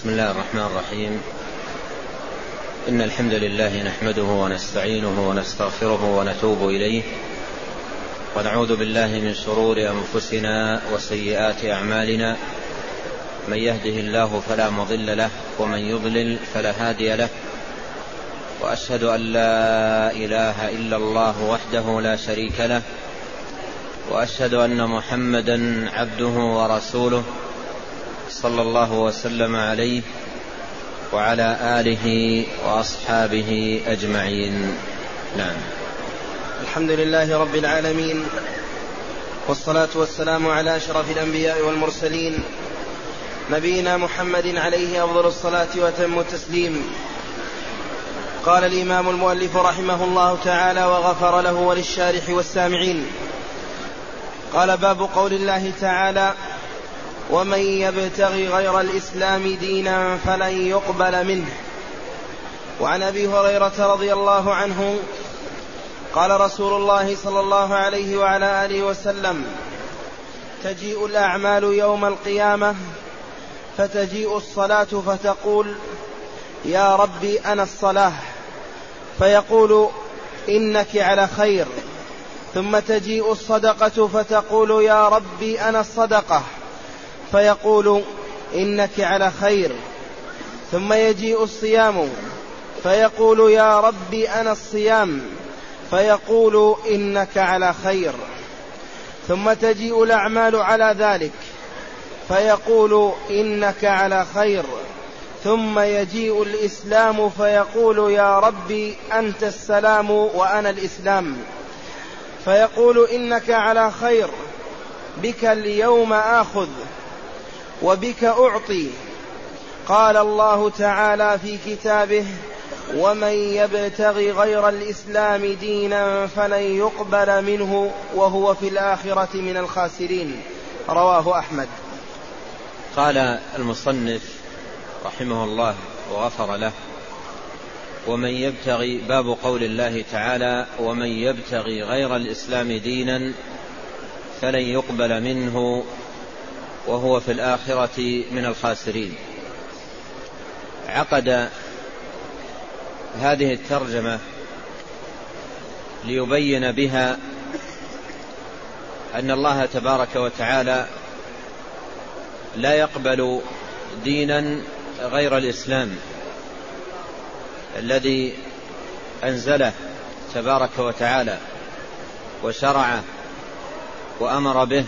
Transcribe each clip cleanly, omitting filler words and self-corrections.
بسم الله الرحمن الرحيم. إن الحمد لله نحمده ونستعينه ونستغفره ونتوب إليه، ونعوذ بالله من شرور أنفسنا وسيئات أعمالنا. من يهده الله فلا مضل له، ومن يضلل فلا هادي له. وأشهد أن لا إله إلا الله وحده لا شريك له، وأشهد أن محمدا عبده ورسوله صلى الله وسلم عليه وعلى آله وأصحابه أجمعين. نعم. الحمد لله رب العالمين، والصلاة والسلام على أشرف الأنبياء والمرسلين، نبينا محمد عليه أفضل الصلاة وأتم التسليم. قال الإمام المؤلف رحمه الله تعالى وغفر له وللشارح والسامعين. قال: باب قول الله تعالى: ومن يبتغي غير الإسلام دينا فلن يقبل منه. وعن أبي هريرة رضي الله عنه قال رسول الله صلى الله عليه وعلى آله وسلم: تجيء الأعمال يوم القيامة فتجيء الصلاة فتقول: يا ربي أنا الصلاة، فيقول: إنك على خير. ثم تجيء الصدقة فتقول: يا ربي أنا الصدقة، فيقول: إنك على خير. ثم يجيء الصيام فيقول: يا ربي أنا الصيام، فيقول: إنك على خير. ثم تجيء الأعمال على ذلك فيقول: إنك على خير. ثم يجيء الإسلام فيقول: يا ربي أنت السلام وأنا الإسلام، فيقول: إنك على خير، بك اليوم آخذ وبك أعطي. قال الله تعالى في كتابه: ومن يبتغي غير الإسلام دينا فلن يقبل منه وهو في الآخرة من الخاسرين. رواه أحمد. قال المصنف رحمه الله وغفر له: ومن يبتغي، باب قول الله تعالى: ومن يبتغي غير الإسلام دينا فلن يقبل منه وهو في الآخرة من الخاسرين. عقد هذه الترجمة ليبين بها أن الله تبارك وتعالى لا يقبل دينا غير الإسلام الذي أنزله تبارك وتعالى وشرعه وأمر به،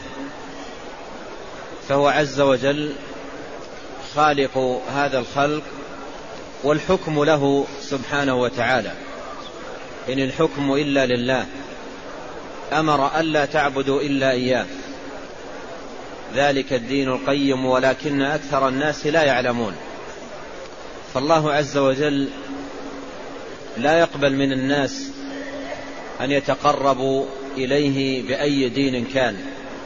فهو عز وجل خالق هذا الخلق والحكم له سبحانه وتعالى. إن الحكم إلا لله، أمر ألا تعبدوا إلا إياه، ذلك الدين القيم ولكن أكثر الناس لا يعلمون. فالله عز وجل لا يقبل من الناس أن يتقربوا إليه بأي دين كان،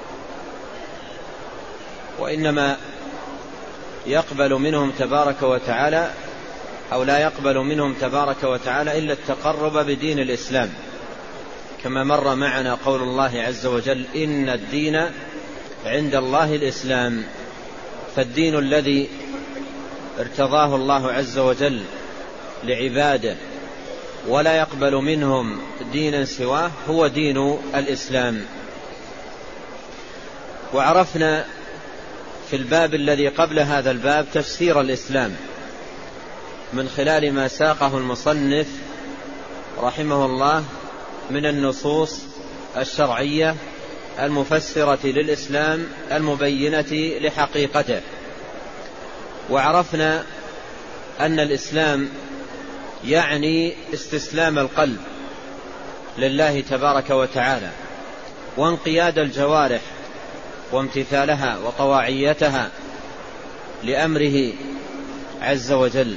وإنما يقبل منهم تبارك وتعالى، أو لا يقبل منهم تبارك وتعالى إلا التقرب بدين الإسلام، كما مر معنا قول الله عز وجل: إن الدين عند الله الإسلام. فالدين الذي ارتضاه الله عز وجل لعباده ولا يقبل منهم دينا سواه هو دين الإسلام. وعرفنا في الباب الذي قبل هذا الباب تفسير الإسلام من خلال ما ساقه المصنف رحمه الله من النصوص الشرعية المفسرة للإسلام المبينة لحقيقته. وعرفنا أن الإسلام يعني استسلام القلب لله تبارك وتعالى، وانقياد الجوارح وامتثالها وطواعيتها لأمره عز وجل،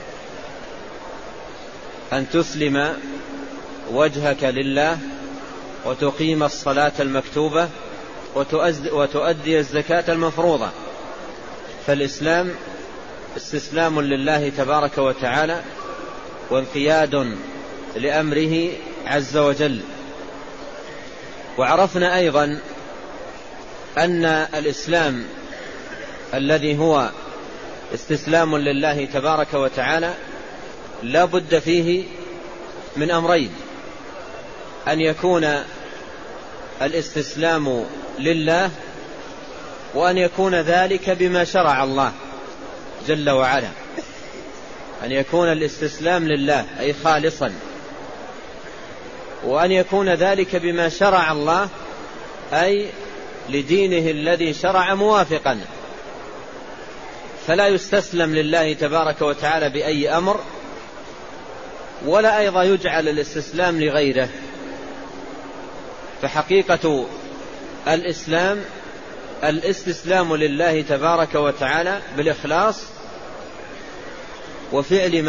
أن تسلم وجهك لله وتقيم الصلاة المكتوبة وتؤدي الزكاة المفروضة. فالإسلام استسلام لله تبارك وتعالى وانقياد لأمره عز وجل. وعرفنا أيضا أن الإسلام الذي هو استسلام لله تبارك وتعالى لا بد فيه من أمرين: أن يكون الاستسلام لله، وأن يكون ذلك بما شرع الله جل وعلا. أن يكون الاستسلام لله أي خالصا، وأن يكون ذلك بما شرع الله أي لدينه الذي شرع موافقا، فلا يستسلم لله تبارك وتعالى بأي أمر، ولا أيضا يجعل الاستسلام لغيره. فحقيقة الإسلام الاستسلام لله تبارك وتعالى بالإخلاص وفعل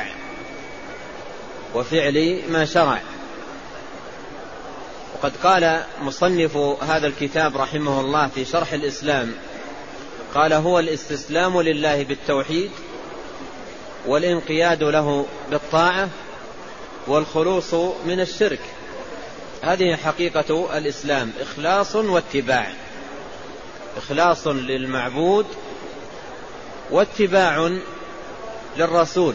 ما شرع. وقد قال مصنف هذا الكتاب رحمه الله في شرح الإسلام، قال: هو الاستسلام لله بالتوحيد، والانقياد له بالطاعة، والخلوص من الشرك. هذه حقيقة الإسلام: إخلاص واتباع، إخلاص للمعبود واتباع للرسول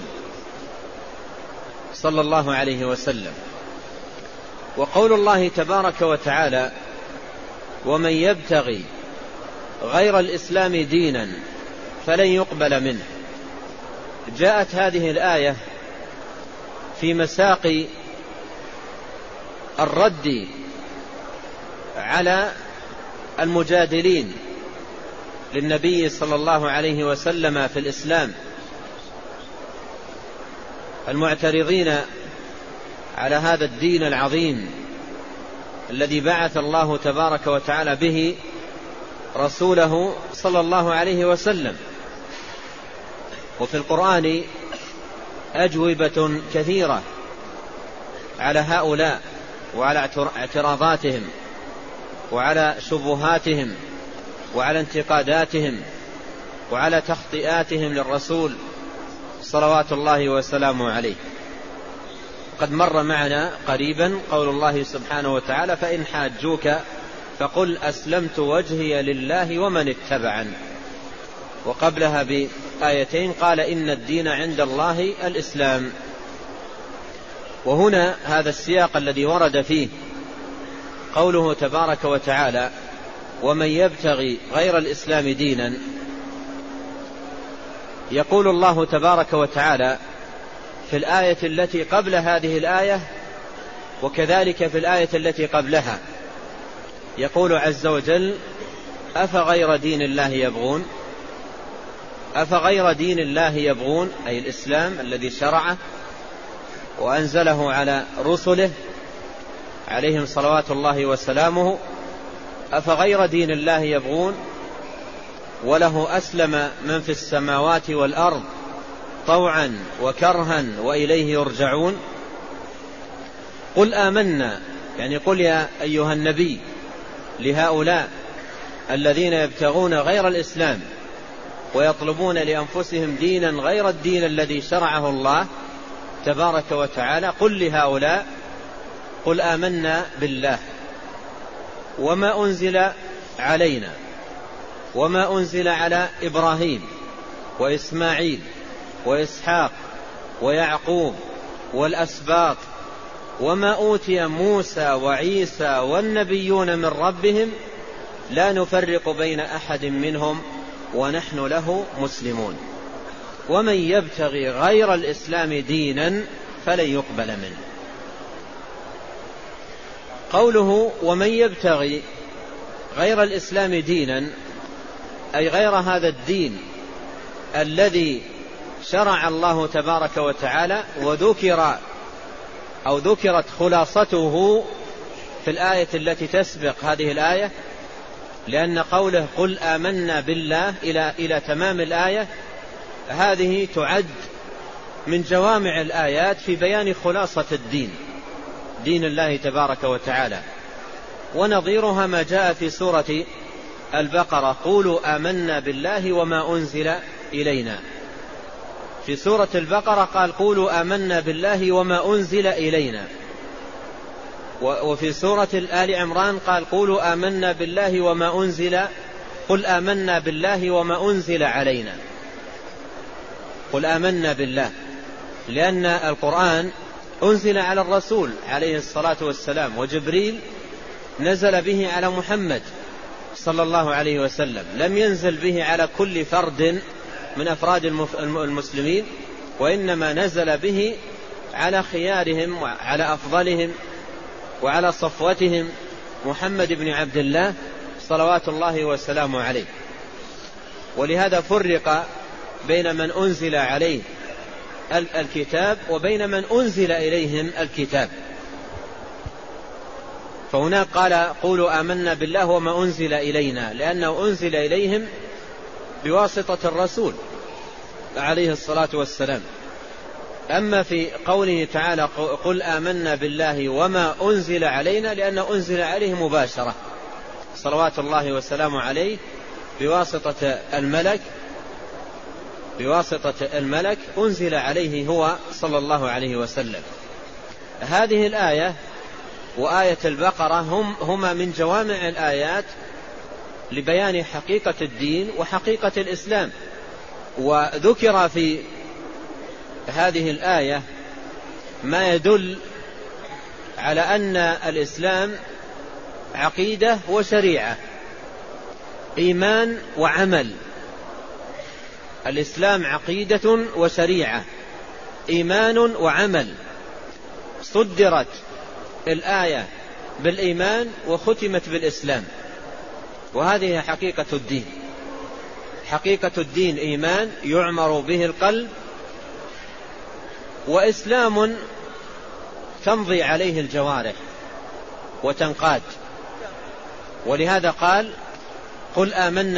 صلى الله عليه وسلم. وقول الله تبارك وتعالى: ومن يبتغي غير الإسلام دينا فلن يقبل منه، جاءت هذه الآية في مساق الرد على المجادلين للنبي صلى الله عليه وسلم في الإسلام، المعترضين على هذا الدين العظيم الذي بعث الله تبارك وتعالى به رسوله صلى الله عليه وسلم. وفي القرآن أجوبة كثيرة على هؤلاء وعلى اعتراضاتهم وعلى شبهاتهم وعلى انتقاداتهم وعلى تخطئاتهم للرسول صلوات الله وسلامه عليه. قد مر معنا قريبا قول الله سبحانه وتعالى: فإن حاجوك فقل أسلمت وجهي لله ومن اتبعني. وقبلها بآيتين قال: إن الدين عند الله الإسلام. وهنا هذا السياق الذي ورد فيه قوله تبارك وتعالى: ومن يبتغي غير الإسلام دينا، يقول الله تبارك وتعالى في الآية التي قبل هذه الآية وكذلك في الآية التي قبلها، يقول عز وجل: أفغير دين الله يبغون. أفغير دين الله يبغون أي الإسلام الذي شرعه وأنزله على رسله عليهم صلوات الله وسلامه. أفغير دين الله يبغون وله أسلم من في السماوات والأرض طوعا وكرها وإليه يرجعون. قل آمنا، يعني قل يا أيها النبي لهؤلاء الذين يبتغون غير الإسلام ويطلبون لأنفسهم دينا غير الدين الذي شرعه الله تبارك وتعالى، قل لهؤلاء: قل آمنا بالله وما أنزل علينا وما أنزل على إبراهيم وإسماعيل وإسحاق ويعقوب والأسباط وما أوتي موسى وعيسى والنبيون من ربهم لا نفرق بين أحد منهم ونحن له مسلمون. ومن يبتغي غير الإسلام دينا فلن يقبل منه. قوله ومن يبتغي غير الإسلام دينا أي غير هذا الدين الذي شرع الله تبارك وتعالى ذكرت خلاصته في الآية التي تسبق هذه الآية، لأن قوله قل آمنا بالله إلى تمام الآية هذه تعد من جوامع الآيات في بيان خلاصة دين الله تبارك وتعالى. ونظيرها ما جاء في سورة البقرة: قولوا آمنا بالله وما أنزل إلينا. في سورة البقرة قال: قولوا آمنا بالله وما أنزل إلينا. وفي سورة آل عمران قال: قولوا آمنا بالله وما أنزل، قل آمنا بالله وما أنزل علينا. قل آمنا بالله، لأن القرآن أنزل على الرسول عليه الصلاة والسلام، وجبريل نزل به على محمد صلى الله عليه وسلم، لم ينزل به على كل فرد من أفراد المسلمين، وإنما نزل به على خيارهم وعلى أفضلهم وعلى صفوتهم محمد بن عبد الله صلوات الله وسلامه عليه. ولهذا فرق بين من أنزل عليه الكتاب وبين من أنزل إليهم الكتاب. فهناك قال قولوا آمنا بالله وما أنزل إلينا، لأنه أنزل إليهم بواسطة الرسول عليه الصلاة والسلام. أما في قوله تعالى قل آمنا بالله وما أنزل علينا، لأنه أنزل عليه مباشرة صلوات الله وسلامه عليه بواسطة الملك أنزل عليه هو صلى الله عليه وسلم. هذه الآية وآية البقرة هما من جوامع الآيات لبيان حقيقة الدين وحقيقة الإسلام. وذكر في هذه الآية ما يدل على أن الإسلام عقيدة وشريعة، إيمان وعمل. الإسلام عقيدة وشريعة، إيمان وعمل. صدرت الآية بالإيمان وختمت بالإسلام، وهذه حقيقة الدين. حقيقة الدين إيمان يعمر به القلب، وإسلام تمضي عليه الجوارح وتنقاد. ولهذا قال قل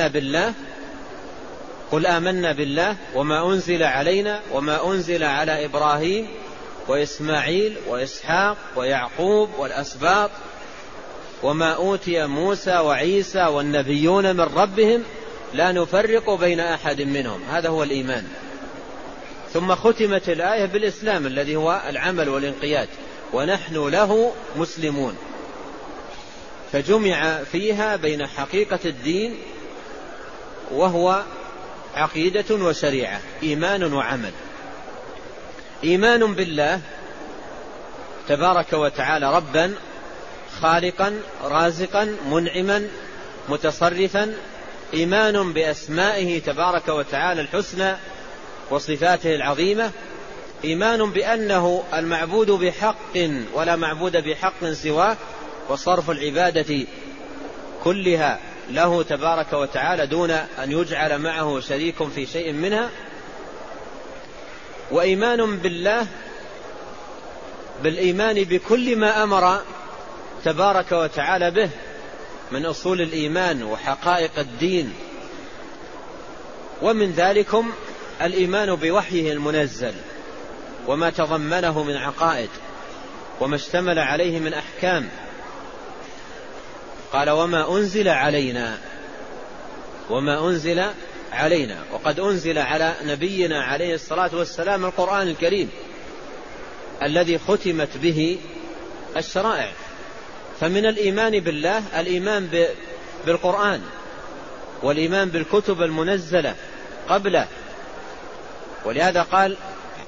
آمنا بالله وما أنزل علينا وما أنزل على إبراهيم وإسماعيل وإسحاق ويعقوب والأسباط وما أوتي موسى وعيسى والنبيون من ربهم لا نفرق بين أحد منهم. هذا هو الإيمان. ثم ختمت الآية بالإسلام الذي هو العمل والانقياد، ونحن له مسلمون. فجمع فيها بين حقيقة الدين وهو عقيدة وشريعة، إيمان وعمل. إيمان بالله تبارك وتعالى ربا خالقا رازقا منعما متصرفا، إيمان بأسمائه تبارك وتعالى الحسنى وصفاته العظيمة، إيمان بأنه المعبود بحق ولا معبود بحق سواه، وصرف العبادة كلها له تبارك وتعالى دون أن يجعل معه شريك في شيء منها. وإيمان بالله بالإيمان بكل ما أمر تبارك وتعالى به من أصول الإيمان وحقائق الدين، ومن ذلكم الإيمان بوحيه المنزل وما تضمنه من عقائد وما اشتمل عليه من أحكام. قال وما أنزل علينا، وقد أنزل على نبينا عليه الصلاة والسلام القرآن الكريم الذي ختمت به الشرائع. فمن الإيمان بالله الإيمان بالقرآن والإيمان بالكتب المنزلة قبله. ولهذا قال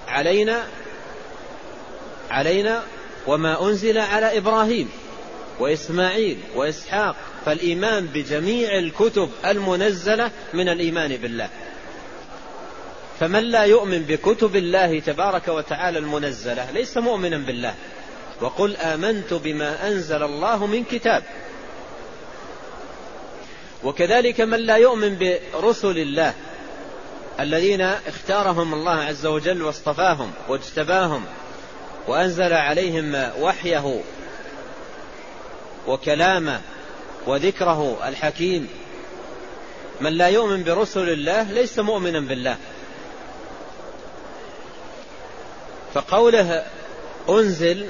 علينا وما أنزل على إبراهيم وإسماعيل وإسحاق. فالإيمان بجميع الكتب المنزلة من الإيمان بالله. فمن لا يؤمن بكتب الله تبارك وتعالى المنزلة ليس مؤمنا بالله. وقل آمنت بما أنزل الله من كتاب. وكذلك من لا يؤمن برسل الله الذين اختارهم الله عز وجل واصطفاهم واجتباهم وأنزل عليهم وحيه وكلامه وذكره الحكيم. من لا يؤمن برسل الله ليس مؤمنا بالله. فقوله أنزل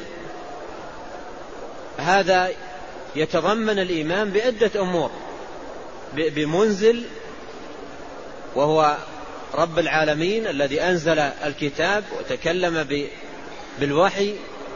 هذا يتضمن الإيمان بعدة أمور: بمنزل وهو رب العالمين الذي أنزل الكتاب وتكلم بالوحي،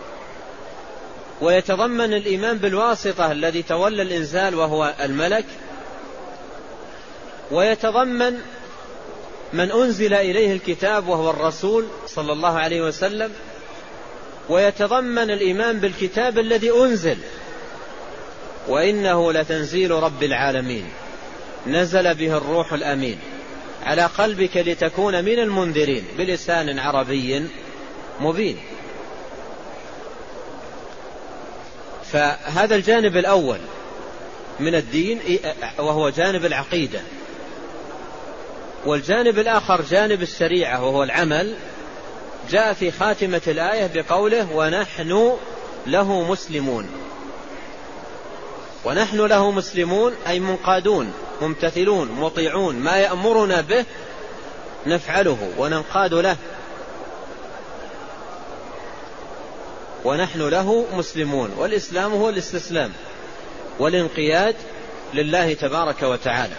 ويتضمن الإيمان بالواسطة الذي تولى الإنزال وهو الملك، ويتضمن من أنزل إليه الكتاب وهو الرسول صلى الله عليه وسلم، ويتضمن الإيمان بالكتاب الذي أنزل، وإنه لتنزيل رب العالمين نزل به الروح الأمين على قلبك لتكون من المنذرين بلسان عربي مبين. فهذا الجانب الأول من الدين وهو جانب العقيدة، والجانب الآخر جانب الشريعة وهو العمل، جاء في خاتمة الآية بقوله ونحن له مسلمون. ونحن له مسلمون أي منقادون ممتثلون مطيعون، ما يأمرنا به نفعله وننقاد له. ونحن له مسلمون، والإسلام هو الاستسلام والانقياد لله تبارك وتعالى.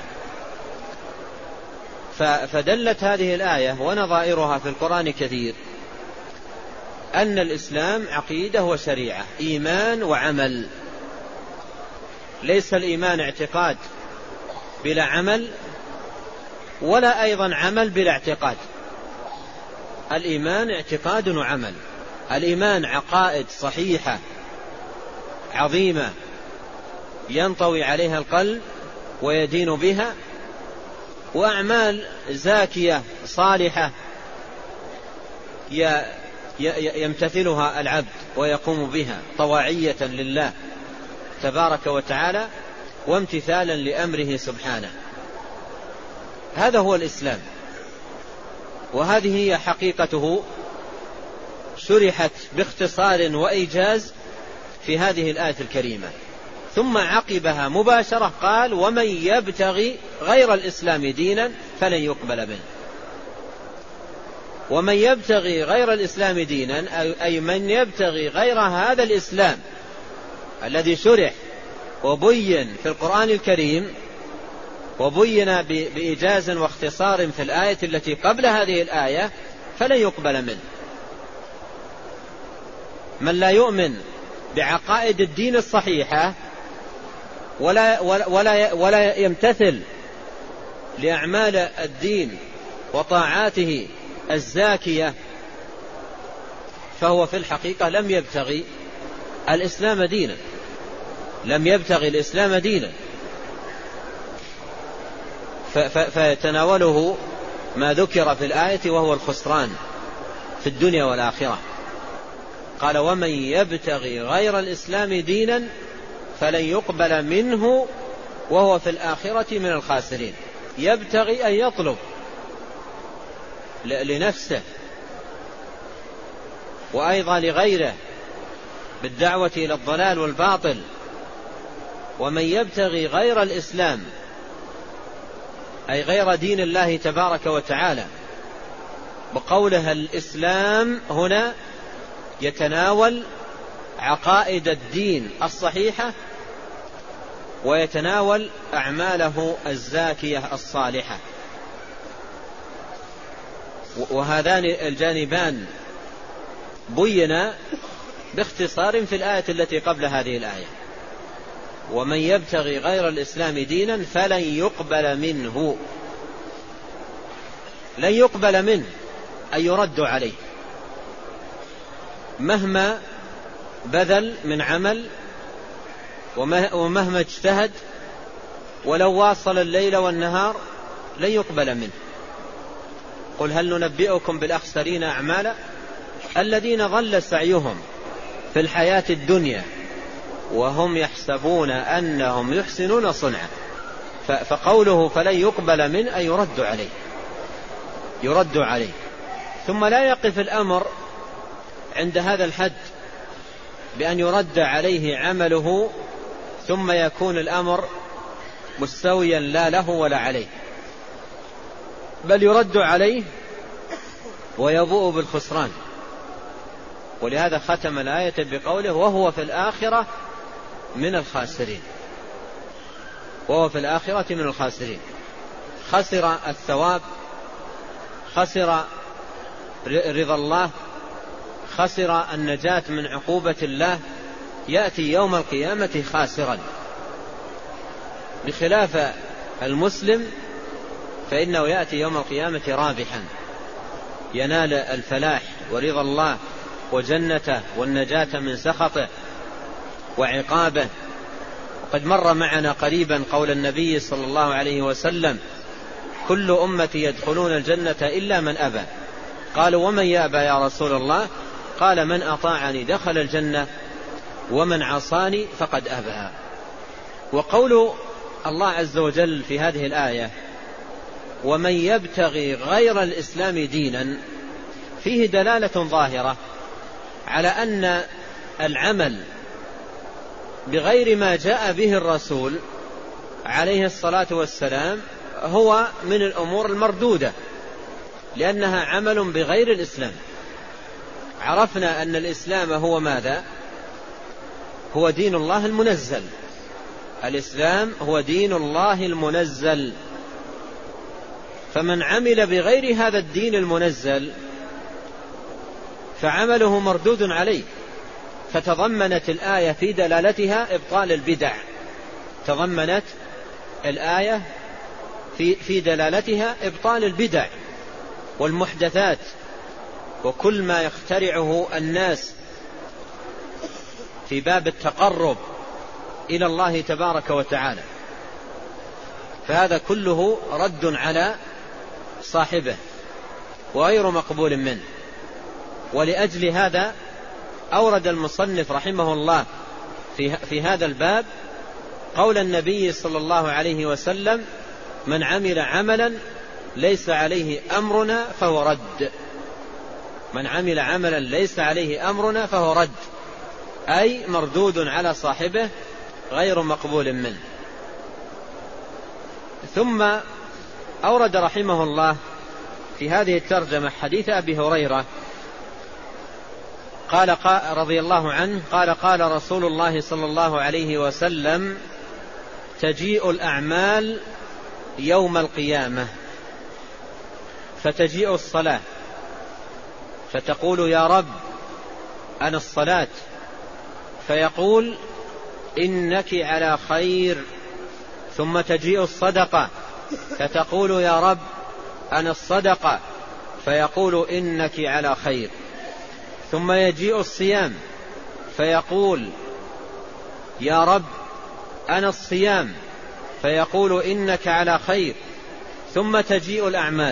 فدلت هذه الآية ونظائرها في القرآن كثير أن الإسلام عقيدة وشريعة، إيمان وعمل. ليس الإيمان اعتقاد بلا عمل، ولا أيضا عمل بلا اعتقاد. الإيمان اعتقاد وعمل. الإيمان عقائد صحيحة عظيمة ينطوي عليها القلب ويدين بها، وأعمال زاكية صالحة يمتثلها العبد ويقوم بها طواعية لله تبارك وتعالى وامتثالا لأمره سبحانه. هذا هو الإسلام، وهذه هي حقيقته، شرحت باختصار وإيجاز في هذه الآية الكريمة. ثم عقبها مباشرة قال ومن يبتغي غير الإسلام دينا فلن يقبل منه. ومن يبتغي غير الإسلام دينا أي من يبتغي غير هذا الإسلام الذي شرح وبين في القرآن الكريم، وبين بإيجاز واختصار في الآية التي قبل هذه الآية، فلن يقبل منه. من لا يؤمن بعقائد الدين الصحيحة ولا يمتثل لأعمال الدين وطاعاته الزاكية، فهو في الحقيقة لم يبتغي الإسلام دينا، لم يبتغي الإسلام دينا، فيتناوله ما ذكر في الآية وهو الخسران في الدنيا والآخرة. قال ومن يبتغي غير الإسلام دينا فلن يقبل منه وهو في الآخرة من الخاسرين. يبتغي أن يطلب لنفسه وأيضا لغيره بالدعوة إلى الضلال والباطل. ومن يبتغي غير الإسلام أي غير دين الله تبارك وتعالى. بقولها الإسلام هنا يتناول عقائد الدين الصحيحة ويتناول أعماله الزاكية الصالحة، وهذان الجانبان بينا باختصار في الآية التي قبل هذه الآية. ومن يبتغي غير الإسلام دينا فلن يقبل منه. لن يقبل منه أي يرد عليه، مهما بذل من عمل ومهما اجتهد، ولو واصل الليل والنهار لن يقبل منه. قل هل ننبئكم بالأخسرين أعمالا الذين ضل سعيهم في الحياة الدنيا وهم يحسبون أنهم يحسنون صنعا. فقوله فلن يقبل منه أي يرد عليه. ثم لا يقف الأمر عند هذا الحد بأن يرد عليه عمله ثم يكون الأمر مستويا لا له ولا عليه، بل يرد عليه ويبوء بالخسران. ولهذا ختم الآية بقوله وهو في الآخرة من الخاسرين. وهو في الآخرة من الخاسرين. خسر الثواب، خسر رضا الله، خسر النجاة من عقوبة الله، يأتي يوم القيامة خاسرا. بخلاف المسلم فإنه يأتي يوم القيامة رابحا ينال الفلاح ورضا الله وجنته والنجاة من سخطه وعقابه. وقد مر معنا قريبا قول النبي صلى الله عليه وسلم: كل أمتي يدخلون الجنة إلا من أبى. قالوا: ومن يأبى يا رسول الله؟ قال: من أطاعني دخل الجنة ومن عصاني فقد أبى. وقول الله عز وجل في هذه الآية: ومن يبتغي غير الإسلام دينا، فيه دلالة ظاهرة على أن العمل بغير ما جاء به الرسول عليه الصلاة والسلام هو من الأمور المردودة، لأنها عمل بغير الإسلام. عرفنا أن الإسلام هو ماذا؟ هو دين الله المنزل. الإسلام هو دين الله المنزل، فمن عمل بغير هذا الدين المنزل فعمله مردود عليه. فتضمنت الآية في دلالتها إبطال البدع، تضمنت الآية في دلالتها إبطال البدع والمحدثات وكل ما يخترعه الناس في باب التقرب إلى الله تبارك وتعالى، فهذا كله رد على صاحبه وغير مقبول منه. ولأجل هذا أورد المصنف رحمه الله في هذا الباب قول النبي صلى الله عليه وسلم: من عمل عملا ليس عليه أمرنا فهو رد. من عمل عملا ليس عليه أمرنا فهو رد، أي مردود على صاحبه غير مقبول منه. ثم أورد رحمه الله في هذه الترجمة حديث أبي هريرة قال رضي الله عنه قال: قال رسول الله صلى الله عليه وسلم: تجيء الأعمال يوم القيامة فتجيء الصلاة فتقول: يا رب أنا الصلاة، فيقول: إنك على خير. ثم تجيء الصدقة فتقول: يا رب أنا الصدقة، فيقول: إنك على خير. ثم يجيء الصيام فيقول: يا رب أنا الصيام، فيقول: إنك على خير. ثم تجيء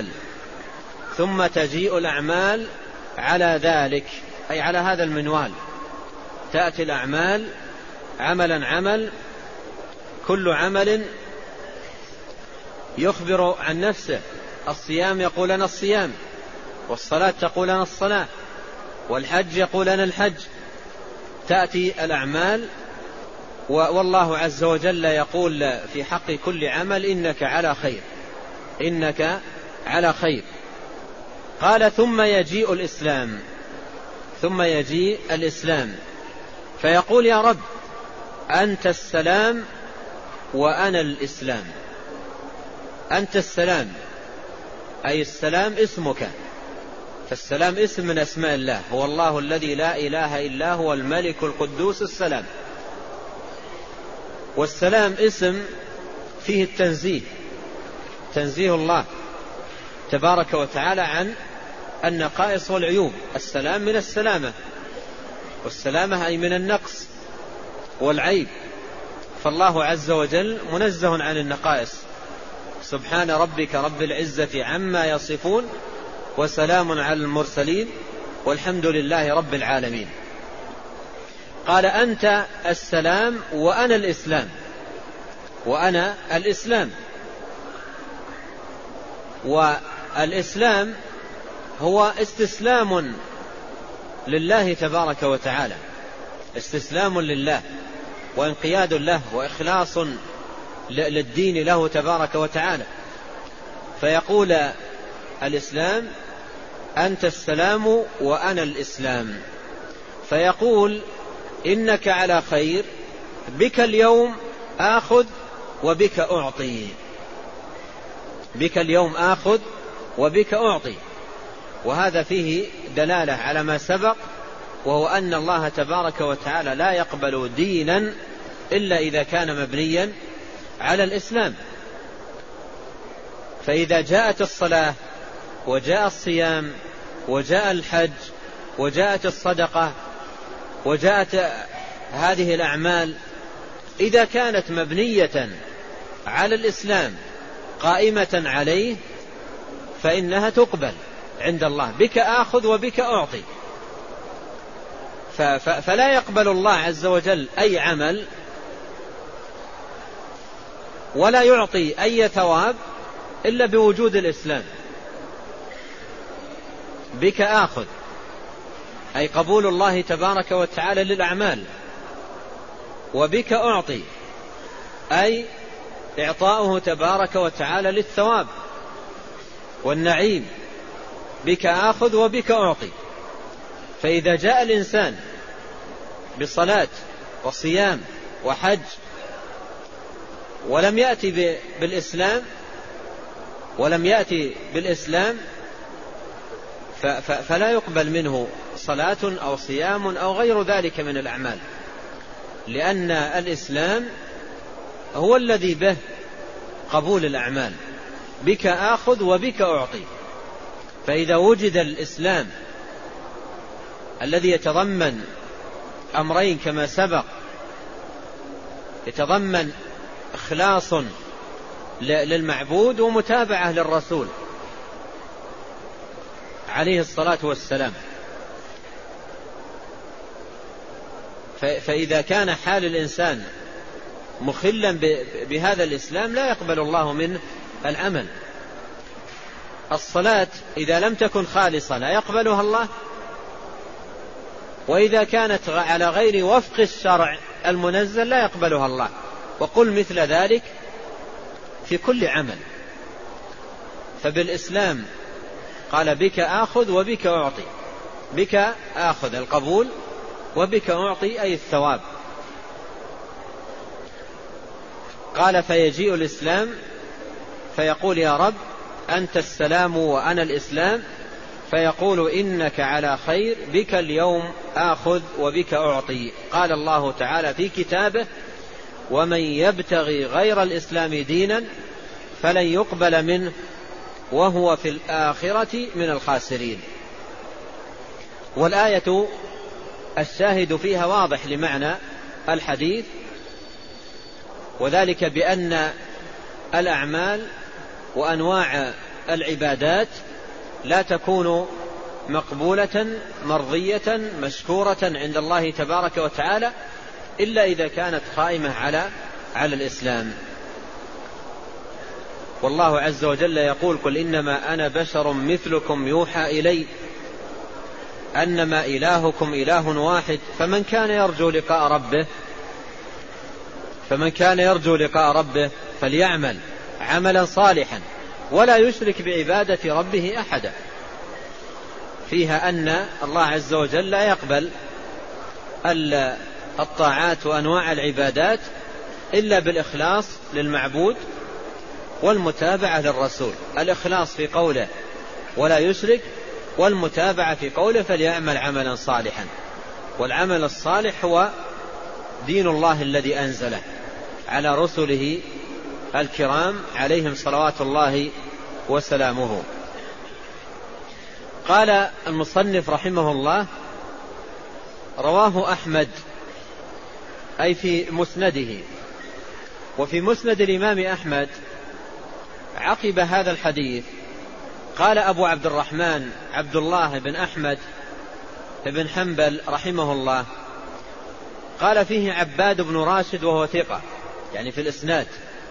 الأعمال على ذلك، أي على هذا المنوال. تأتي الأعمال عمل، كل عمل يخبر عن نفسه. الصيام يقول أنا الصيام، والصلاة تقول أنا الصلاة، والحج يقول أنا الحج. تأتي الأعمال والله عز وجل يقول في حق كل عمل: إنك على خير، إنك على خير. قال: ثم يجيء الإسلام فيقول: يا رب أنت السلام وأنا الإسلام. أنت السلام، أي السلام اسمك، فالسلام اسم من أسماء الله، هو الله الذي لا إله إلا هو الملك القدوس السلام. والسلام اسم فيه التنزيه، تنزيه الله تبارك وتعالى عن النقائص والعيوب. السلام من السلامة، والسلامة أي من النقص والعيب، فالله عز وجل منزه عن النقائص. سبحان ربك رب العزة عما يصفون وسلام على المرسلين والحمد لله رب العالمين. قال: أنت السلام وأنا الإسلام. والإسلام هو استسلام لله تبارك وتعالى، استسلام لله وانقياد له وإخلاص للدين له تبارك وتعالى. فيقول الإسلام: أنت السلام وأنا الإسلام. فيقول: إنك على خير، بك اليوم آخذ وبك أعطي، بك اليوم آخذ وبك أعطي. وهذا فيه دلالة على ما سبق، وهو أن الله تبارك وتعالى لا يقبل دينا إلا إذا كان مبنيا على الإسلام. فإذا جاءت الصلاة وجاء الصيام وجاء الحج وجاءت الصدقة وجاءت هذه الأعمال، إذا كانت مبنية على الإسلام قائمة عليه فإنها تقبل عند الله. بك آخذ وبك أعطي. فلا يقبل الله عز وجل أي عمل ولا يعطي أي ثواب إلا بوجود الإسلام. بك آخذ أي قبول الله تبارك وتعالى للأعمال، وبك أعطي أي إعطاؤه تبارك وتعالى للثواب والنعيم. بك آخذ وبك أعطي. فإذا جاء الإنسان بصلاة وصيام وحج ولم يأتي بالإسلام فلا يقبل منه صلاة أو صيام أو غير ذلك من الأعمال، لأن الإسلام هو الذي به قبول الأعمال. بك آخذ وبك أعطي. فإذا وجد الإسلام الذي يتضمن أمرين كما سبق، يتضمن إخلاص للمعبود ومتابعة للرسول عليه الصلاة والسلام، فإذا كان حال الإنسان مخلا بهذا الإسلام لا يقبل الله منه العمل. الصلاة إذا لم تكن خالصة لا يقبلها الله، وإذا كانت على غير وفق الشرع المنزل لا يقبلها الله. وقل مثل ذلك في كل عمل. فبالإسلام قال بك آخذ وبك أعطي. بك آخذ القبول وبك أعطي أي الثواب. قال فيجيء الإسلام فيقول يا رب أنت السلام وأنا الإسلام، فيقول إنك على خير، بك اليوم آخذ وبك أعطي. قال الله تعالى في كتابه ومن يبتغي غير الإسلام دينا فلن يقبل منه وهو في الآخرة من الخاسرين. والآية الشاهد فيها واضح لمعنى الحديث، وذلك بأن الأعمال وأنواع العبادات لا تكون مقبولة مرضية مشكورة عند الله تبارك وتعالى إلا إذا كانت قائمة على الإسلام. والله عز وجل يقول قل إنما أنا بشر مثلكم يوحى إلي أنما إلهكم إله واحد فمن كان يرجو لقاء ربه فليعمل عملا صالحا ولا يشرك بعبادة ربه أحدا. فيها أن الله عز وجل لا يقبل الطاعات وأنواع العبادات إلا بالإخلاص للمعبود والمتابعة للرسول. الإخلاص في قوله ولا يشرك، والمتابعة في قوله فليعمل عملا صالحا. والعمل الصالح هو دين الله الذي أنزله على رسله الكرام عليهم صلوات الله وسلامه. قال المصنف رحمه الله رواه أحمد أي في مسنده. وفي مسند الإمام أحمد عقب هذا الحديث قال أبو عبد الرحمن عبد الله بن أحمد بن حنبل رحمه الله قال فيه عباد بن راشد وهو ثقة يعني في الإسناد.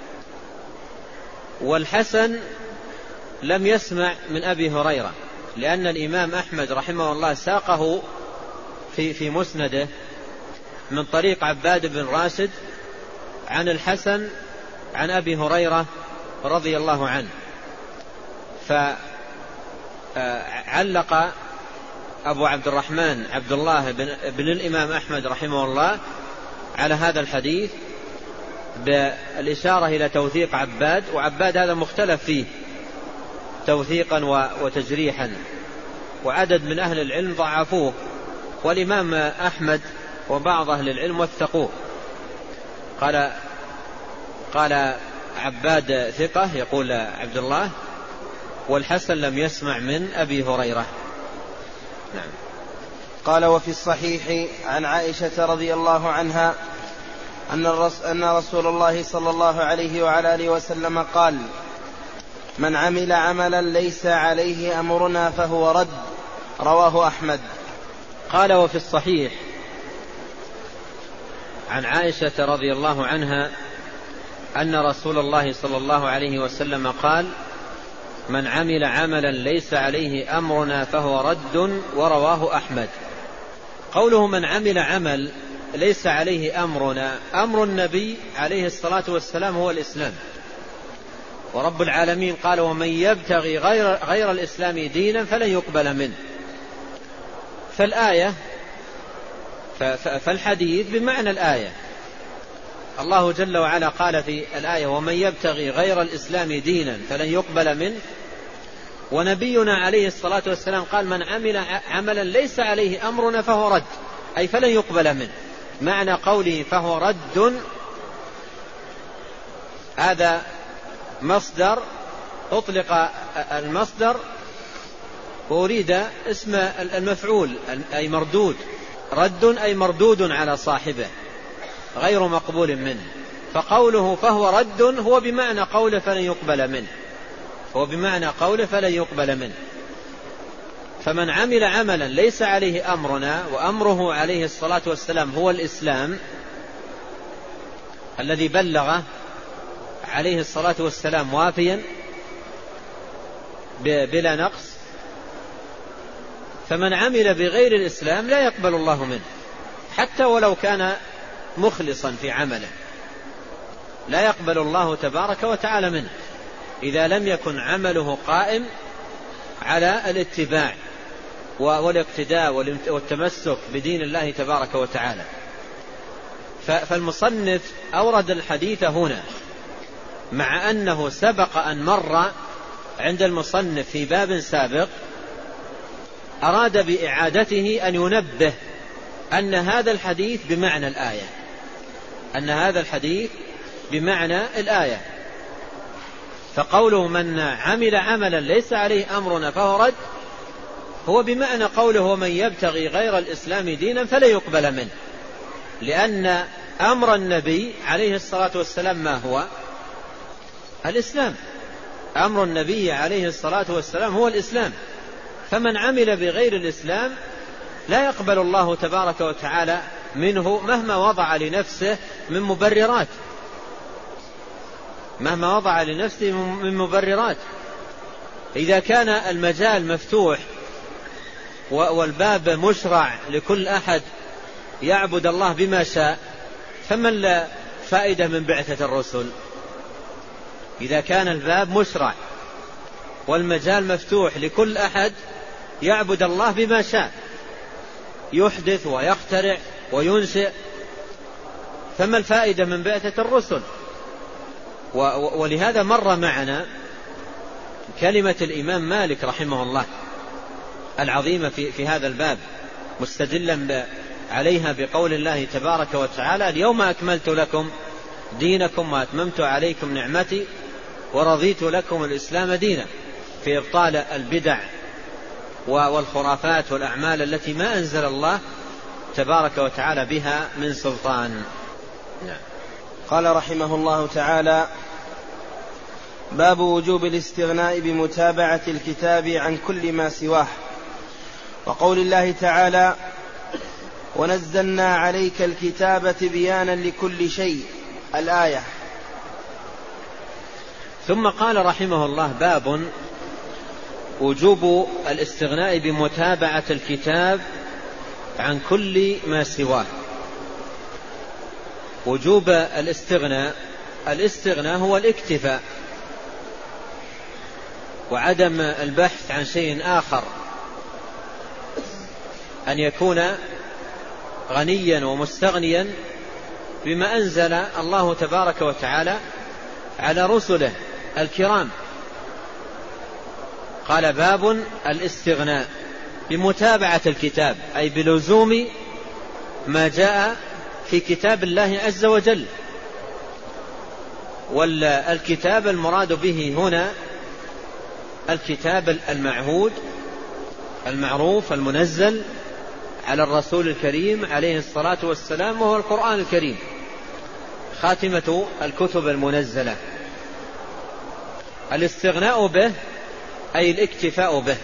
والحسن لم يسمع من أبي هريرة، لأن الإمام أحمد رحمه الله ساقه في مسنده من طريق عباد بن راشد عن الحسن عن أبي هريرة رضي الله عنه. فعلق أبو عبد الرحمن عبد الله بن الإمام أحمد رحمه الله على هذا الحديث بالإشارة إلى توثيق عباد، وعباد هذا مختلف فيه توثيقا وتجريحا، وعدد من أهل العلم ضعفوه، والإمام أحمد وبعض أهل العلم وثقوه. قال عباد ثقة يقول عبد الله، والحسن لم يسمع من أبي هريرة. نعم. قال: وفي الصحيح عن عائشة رضي الله عنها أن رسول الله صلى الله عليه وعلى آله وسلم قال: من عمل عملا ليس عليه أمرنا فهو رد. رواه أحمد. قال: وفي الصحيح عن عائشة رضي الله عنها أن رسول الله صلى الله عليه وسلم قال: من عمل عملا ليس عليه أمرنا فهو رد. ورواه أحمد. قوله من عمل عمل ليس عليه أمرنا، أمر النبي عليه الصلاة والسلام هو الإسلام، ورب العالمين قال: ومن يبتغي غير الإسلام دينا فلن يقبل منه. فالحديث بمعنى الآية. الله جل وعلا قال في الآية: ومن يبتغي غير الإسلام دينا فلن يقبل منه. ونبينا عليه الصلاة والسلام قال: من عمل عملا ليس عليه أمرنا فهو رد، أي فلن يقبل منه. معنى قوله فهو رد هذا مصدر، أطلق المصدر وأريد اسم المفعول أي مردود. رد أي مردود على صاحبه غير مقبول منه. فقوله فهو رد هو بمعنى قوله فلن يقبل منه، هو بمعنى قوله فلن يقبل منه. فمن عمل عملا ليس عليه أمرنا، وأمره عليه الصلاة والسلام هو الإسلام الذي بلغه عليه الصلاة والسلام وافيا بلا نقص، فمن عمل بغير الإسلام لا يقبل الله منه حتى ولو كان مخلصا في عمله، لا يقبل الله تبارك وتعالى منه إذا لم يكن عمله قائم على الاتباع والاقتداء والتمسك بدين الله تبارك وتعالى. فالمصنف أورد الحديث هنا مع أنه سبق أن مر عند المصنف في باب سابق، أراد بإعادته أن ينبه أن هذا الحديث بمعنى الآية، أن هذا الحديث بمعنى الآية. فقوله من عمل عملا ليس عليه أمرنا فهو رد هو بمعنى قوله ومن يبتغي غير الإسلام دينا فلا يقبل منه، لأن أمر النبي عليه الصلاة والسلام ما هو؟ الإسلام. أمر النبي عليه الصلاة والسلام هو الإسلام، فمن عمل بغير الإسلام لا يقبل الله تبارك وتعالى منه مهما وضع لنفسه من مبررات، مهما وضع لنفسه من مبررات. إذا كان المجال مفتوح والباب مشرع لكل أحد يعبد الله بما شاء، فما الفائدة من بعثة الرسل؟ إذا كان الباب مشرع والمجال مفتوح لكل أحد يعبد الله بما شاء، يحدث ويخترع وينشئ، فما الفائدة من بعثة الرسل؟ ولهذا مر معنا كلمة الإمام مالك رحمه الله العظيمة في هذا الباب، مستدلا عليها بقول الله تبارك وتعالى اليوم أكملت لكم دينكم وأتممت عليكم نعمتي ورضيت لكم الإسلام دينا، في إبطال البدع والخرافات والأعمال التي ما أنزل الله تبارك وتعالى بها من سلطان. نعم. قال رحمه الله تعالى: باب وجوب الاستغناء بمتابعة الكتاب عن كل ما سواه، وقول الله تعالى: ونزلنا عليك الكتاب تبيانا لكل شيء، الآية. ثم قال رحمه الله: باب وجوب الاستغناء بمتابعة الكتاب عن كل ما سواه. وجوب الاستغناء هو الاكتفاء وعدم البحث عن شيء آخر، أن يكون غنيا ومستغنيا بما أنزل الله تبارك وتعالى على رسله الكرام. قال: باب الاستغناء بمتابعة الكتاب، أي بلزوم ما جاء في كتاب الله عز وجل، والكتاب المراد به هنا الكتاب المعهود المعروف المنزل على الرسول الكريم عليه الصلاة والسلام، وهو القرآن الكريم خاتمة الكتب المنزلة. الاستغناء به أي الاكتفاء به،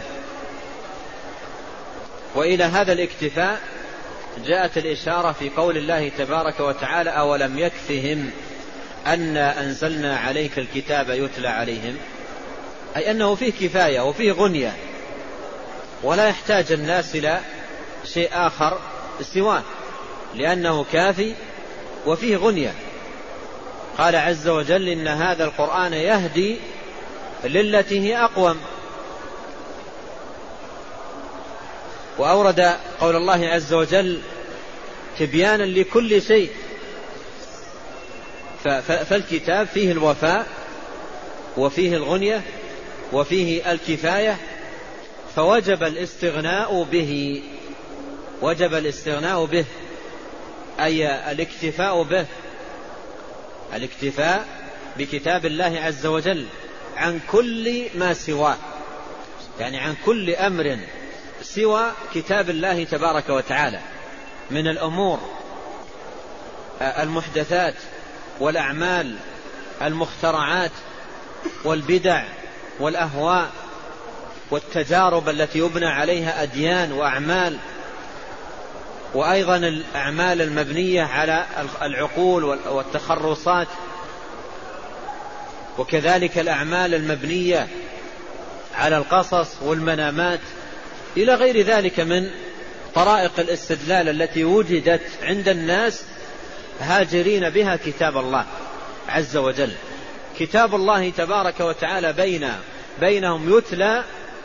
وإلى هذا الاكتفاء جاءت الإشارة في قول الله تبارك وتعالى: أولم يكفهم أنا أنزلنا عليك الكتاب يتلى عليهم، أي أنه فيه كفاية وفيه غنية، ولا يحتاج الناس إلى شيء آخر سواه، لأنه كافي وفيه غنية. قال عز وجل: إن هذا القرآن يهدي للتي هي أقوم. وأورد قول الله عز وجل تبيانا لكل شيء، فالكتاب فيه الوفاء وفيه الغنية وفيه الكفاية، فوجب الاستغناء به، وجب الاستغناء به أي الاكتفاء به، الاكتفاء بكتاب الله عز وجل عن كل ما سواه، يعني عن كل أمر سوى كتاب الله تبارك وتعالى من الأمور المحدثات والأعمال المخترعات والبدع والأهواء والتجارب التي يبنى عليها أديان وأعمال، وأيضا الأعمال المبنية على العقول والتخرصات، وكذلك الأعمال المبنية على القصص والمنامات إلى غير ذلك من طرائق الاستدلال التي وجدت عند الناس هاجرين بها كتاب الله عز وجل. كتاب الله تبارك وتعالى بينهم يتلى،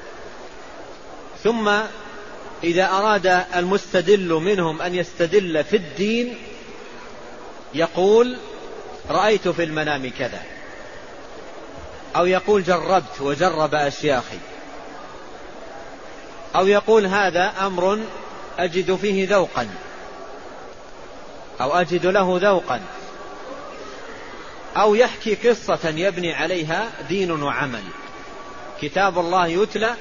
ثم إذا أراد المستدل منهم أن يستدل في الدين يقول: رأيت في المنام كذا، أو يقول: جربت وجرب أشياخي، أو يقول: هذا أمر أجد فيه ذوقا، أو أجد له ذوقا، أو يحكي قصة يبني عليها دين وعمل. كتاب الله يتلى،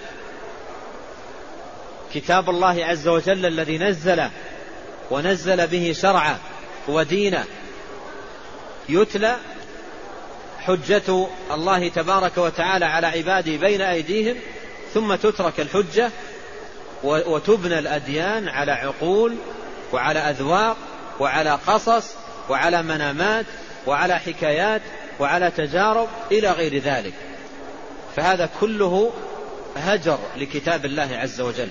كتاب الله عز وجل الذي نزله ونزل به شرعه ودينه يتلى، حجة الله تبارك وتعالى على عباده بين أيديهم، ثم تترك الحجة وتبنى الأديان على عقول وعلى أذواق وعلى قصص وعلى منامات وعلى حكايات وعلى تجارب إلى غير ذلك. فهذا كله هجر لكتاب الله عز وجل.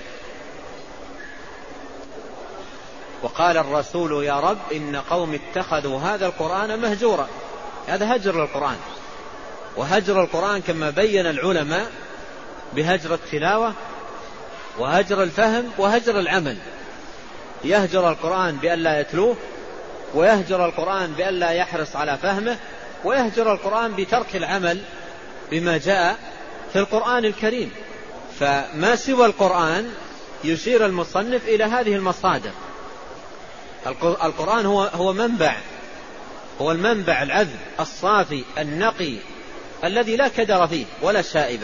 وقال الرسول: يا رب إن قوم اتخذوا هذا القرآن مهجورا. هذا هجر للقرآن، وهجر القرآن كما بين العلماء بهجر التلاوة وهجر الفهم وهجر العمل. يهجر القرآن بأن لا يتلوه، ويهجر القرآن بأن لا يحرص على فهمه، ويهجر القرآن بترك العمل بما جاء في القرآن الكريم. فما سوى القرآن يشير المصنف إلى هذه المصادر. القرآن هو المنبع العذب الصافي النقي الذي لا كدر فيه ولا شائبة،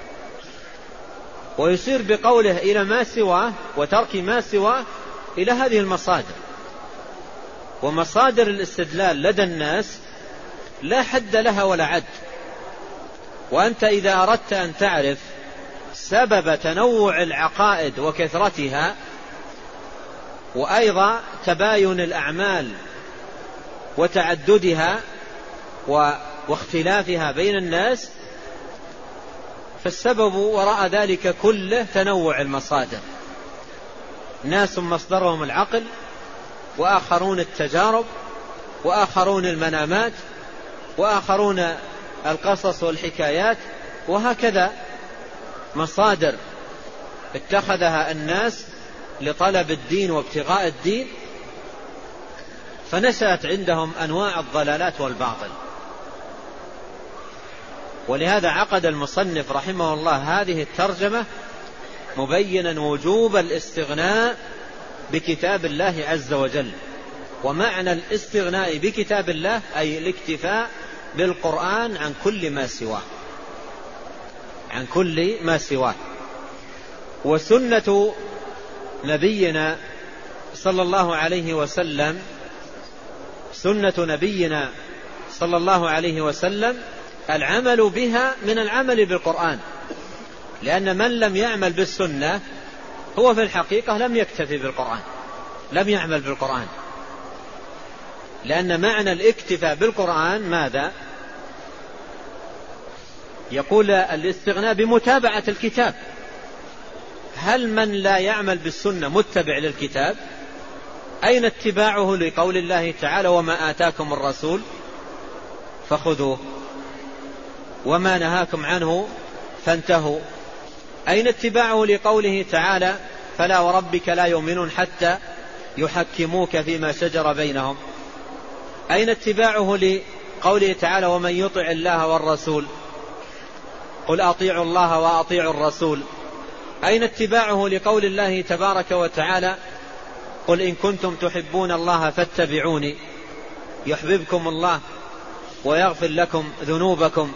ويشير بقوله إلى ما سواه وترك ما سواه إلى هذه المصادر. ومصادر الاستدلال لدى الناس لا حد لها ولا عد، وأنت إذا أردت أن تعرف سبب تنوع العقائد وكثرتها، وأيضا تباين الأعمال وتعددها واختلافها بين الناس، فالسبب وراء ذلك كله تنوع المصادر. ناس مصدرهم العقل، وآخرون التجارب، وآخرون المنامات، وآخرون القصص والحكايات، وهكذا مصادر اتخذها الناس لطلب الدين وابتغاء الدين، فنشأت عندهم أنواع الضلالات والباطل. ولهذا عقد المصنف رحمه الله هذه الترجمة مبينا وجوب الاستغناء بكتاب الله عز وجل. ومعنى الاستغناء بكتاب الله أي الاكتفاء بالقرآن عن كل ما سواه، عن كل ما سواه. وسنة نبينا صلى الله عليه وسلم، سنة نبينا صلى الله عليه وسلم العمل بها من العمل بالقرآن، لأن من لم يعمل بالسنة هو في الحقيقة لم يكتفي بالقرآن، لم يعمل بالقرآن، لأن معنى الاكتفاء بالقرآن ماذا؟ يقول الاستغناء بمتابعة الكتاب. هل من لا يعمل بالسنة متبع للكتاب؟ أين اتباعه لقول الله تعالى وما آتاكم الرسول فخذوه وما نهاكم عنه فانتهوا؟ أين اتباعه لقوله تعالى فلا وربك لا يؤمنون حتى يحكموك فيما شجر بينهم؟ أين اتباعه لقوله تعالى ومن يطع الله والرسول قل أطيعوا الله وأطيعوا الرسول؟ أين اتباعه لقول الله تبارك وتعالى قل إن كنتم تحبون الله فاتبعوني يحببكم الله ويغفر لكم ذنوبكم؟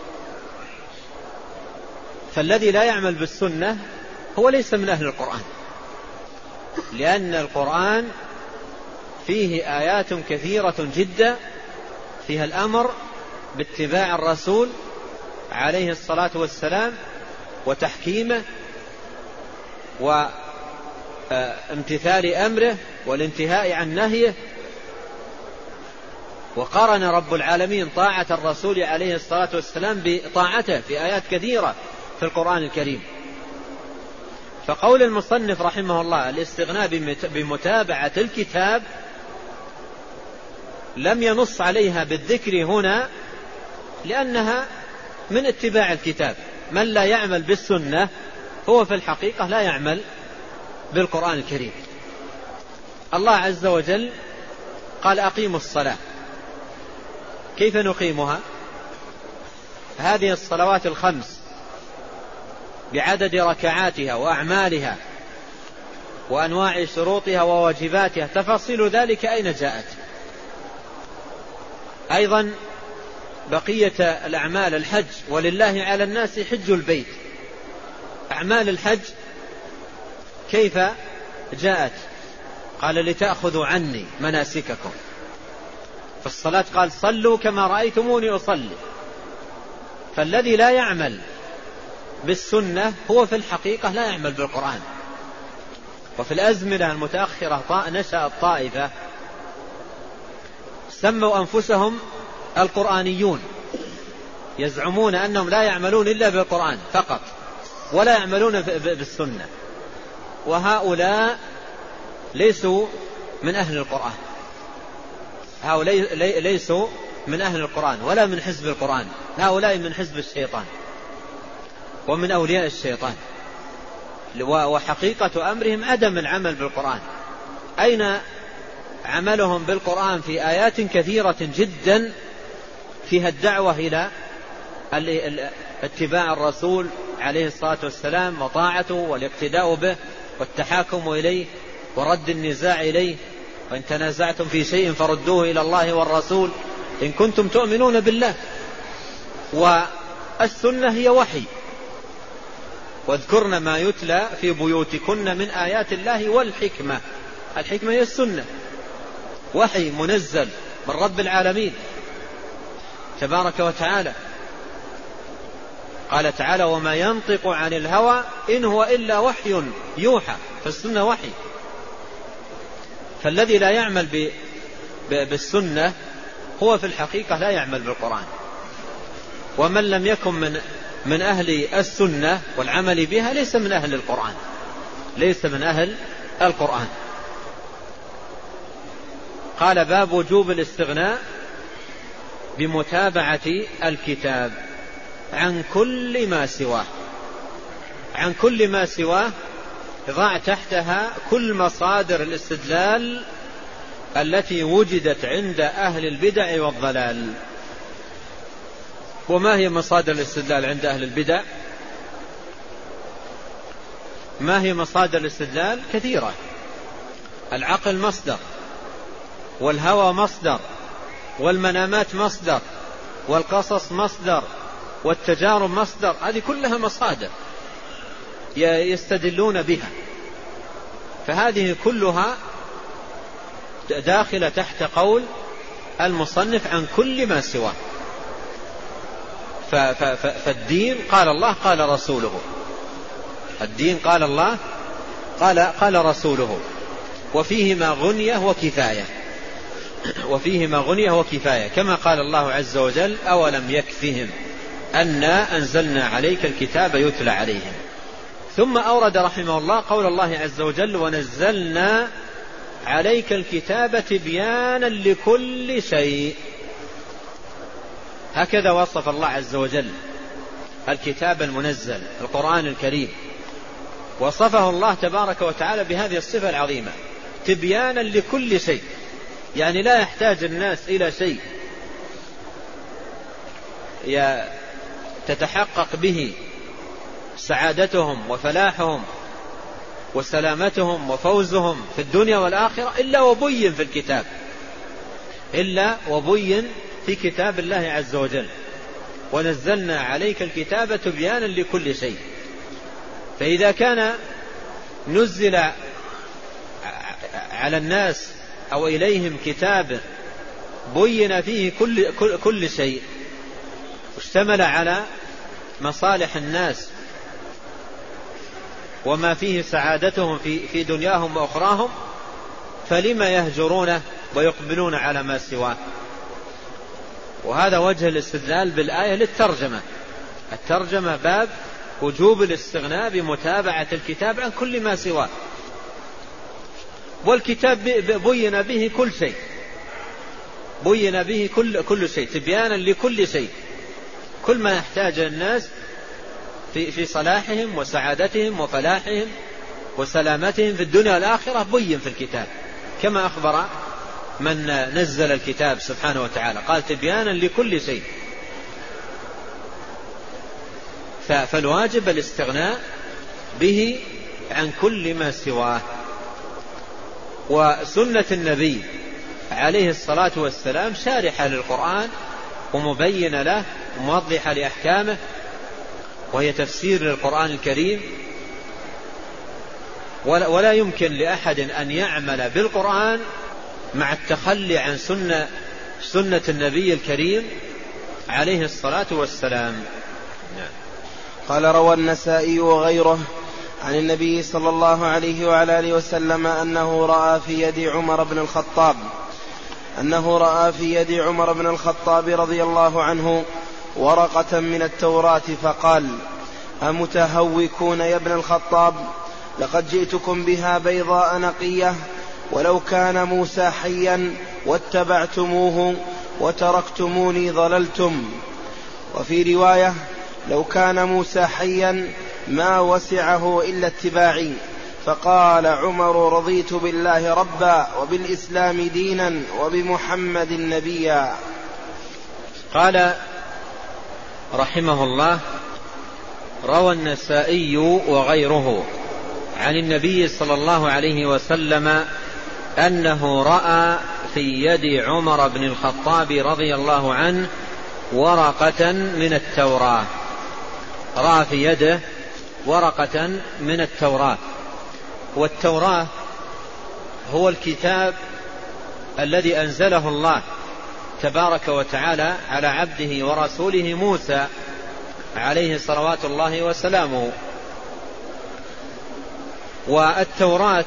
فالذي لا يعمل بالسنة هو ليس من أهل القرآن، لأن القرآن فيه آيات كثيرة جدا فيها الأمر باتباع الرسول عليه الصلاة والسلام وتحكيمه وامتثال أمره والانتهاء عن نهيه. وقارن رب العالمين طاعة الرسول عليه الصلاة والسلام بطاعته في آيات كثيرة في القرآن الكريم. فقول المصنف رحمه الله الاستغناء بمتابعة الكتاب لم ينص عليها بالذكر هنا لأنها من اتباع الكتاب. من لا يعمل بالسنة هو في الحقيقة لا يعمل بالقرآن الكريم. الله عز وجل قال أقيموا الصلاة. كيف نقيمها؟ هذه الصلوات الخمس بعدد ركعاتها وأعمالها وأنواع شروطها وواجباتها تفاصيل ذلك أين جاءت؟ أيضا بقية الأعمال الحج ولله على الناس حج البيت. أعمال الحج كيف جاءت؟ قال لتأخذوا عني مناسككم. في الصلاة قال صلوا كما رأيتموني أصلي. فالذي لا يعمل بالسنة هو في الحقيقة لا يعمل بالقرآن. وفي الأزمنة المتأخرة نشأت طائفة سموا أنفسهم القرآنيون، يزعمون أنهم لا يعملون إلا بالقرآن فقط ولا يعملون بالسنة، وهؤلاء ليسوا من أهل القرآن، هؤلاء ليسوا من أهل القرآن ولا من حزب القرآن، هؤلاء من حزب الشيطان ومن أولياء الشيطان. وحقيقة أمرهم عدم العمل بالقرآن. أين عملهم بالقرآن؟ في آيات كثيرة جدا فيها الدعوة إلى اتباع الرسول عليه الصلاة والسلام وطاعته والاقتداء به والتحاكم إليه ورد النزاع إليه، وإن تنازعتم في شيء فردوه إلى الله والرسول إن كنتم تؤمنون بالله. والسنة هي وحي، واذكرن ما يتلى في بيوتكن من آيات الله والحكمة. الحكمة هي السنة، وحي منزل من رب العالمين تبارك وتعالى. قال تعالى وما ينطق عن الهوى إن هو إلا وحي يوحى. فالسنة وحي. فالذي لا يعمل بالسنة هو في الحقيقة لا يعمل بالقرآن. ومن لم يكن من أهل السنة والعمل بها ليس من أهل القرآن، ليس من أهل القرآن. قال باب وجوب الاستغناء بمتابعة الكتاب عن كل ما سواه. عن كل ما سواه ضع تحتها كل مصادر الاستدلال التي وجدت عند أهل البدع والضلال. وما هي مصادر الاستدلال عند أهل البدع؟ ما هي مصادر الاستدلال؟ كثيرة. العقل مصدر، والهوى مصدر، والمنامات مصدر، والقصص مصدر والتجارب مصدر، هذه كلها مصادر يستدلون بها، فهذه كلها داخلة تحت قول المصنف عن كل ما سواه. فالدين قال الله قال رسوله، الدين قال الله قال رسوله، وفيهما غنية وكفاية، وفيهما غنية وكفاية، كما قال الله عز وجل: أولم يكفهم أنا أنزلنا عليك الكتاب يتلى عليهم. ثم أورد رحمه الله قول الله عز وجل: ونزلنا عليك الكتاب تبيانا لكل شيء. هكذا وصف الله عز وجل الكتاب المنزل القرآن الكريم، وصفه الله تبارك وتعالى بهذه الصفة العظيمة: تبيانا لكل شيء، يعني لا يحتاج الناس إلى شيء تتحقق به سعادتهم وفلاحهم وسلامتهم وفوزهم في الدنيا والآخرة إلا وبين في الكتاب، إلا وبين في كتاب الله عز وجل. ونزلنا عليك الكتاب تبيانا لكل شيء. فإذا كان نزل على الناس أو إليهم كتاب بين فيه كل شيء، اشتمل على مصالح الناس وما فيه سعادتهم في دنياهم وأخراهم، فلما يهجرونه ويقبلون على ما سواه؟ وهذا وجه الاستدلال بالآية للترجمة. الترجمة باب وجوب الاستغناء بمتابعة الكتاب عن كل ما سواه، والكتاب بين به كل شيء، بين به كل شيء تبيانا لكل شيء، كل ما يحتاج الناس في صلاحهم وسعادتهم وفلاحهم وسلامتهم في الدنيا والآخرة بين في الكتاب، كما أخبر من نزل الكتاب سبحانه وتعالى، قال: تبيانا لكل شيء. فالواجب الاستغناء به عن كل ما سواه. وسنة النبي عليه الصلاة والسلام شارحة للقرآن ومبينة له وموضحة لأحكامه، وهي تفسير للقرآن الكريم، ولا يمكن لأحد أن يعمل بالقرآن مع التخلي عن سنة النبي الكريم عليه الصلاة والسلام. قال: روى النسائي وغيره عن النبي صلى الله عليه وعلى آله وسلم أنه رأى في يد عمر بن الخطاب رضي الله عنه ورقة من التوراة فقال: أمتهوكون يا ابن الخطاب؟ لقد جئتكم بها بيضاء نقية، ولو كان موسى حيا واتبعتموه وتركتموني ضللتم. وفي رواية: لو كان موسى حيا ما وسعه إلا اتباعي. فقال عمر: رضيت بالله ربا وبالإسلام دينا وبمحمد نبيا. قال رحمه الله: روى النسائي وغيره عن النبي صلى الله عليه وسلم أنه رأى في يد عمر بن الخطاب رضي الله عنه ورقة من التوراة. رأى في يده ورقة من التوراة، والتوراة هو الكتاب الذي أنزله الله تبارك وتعالى على عبده ورسوله موسى عليه صلوات الله وسلامه. والتوراة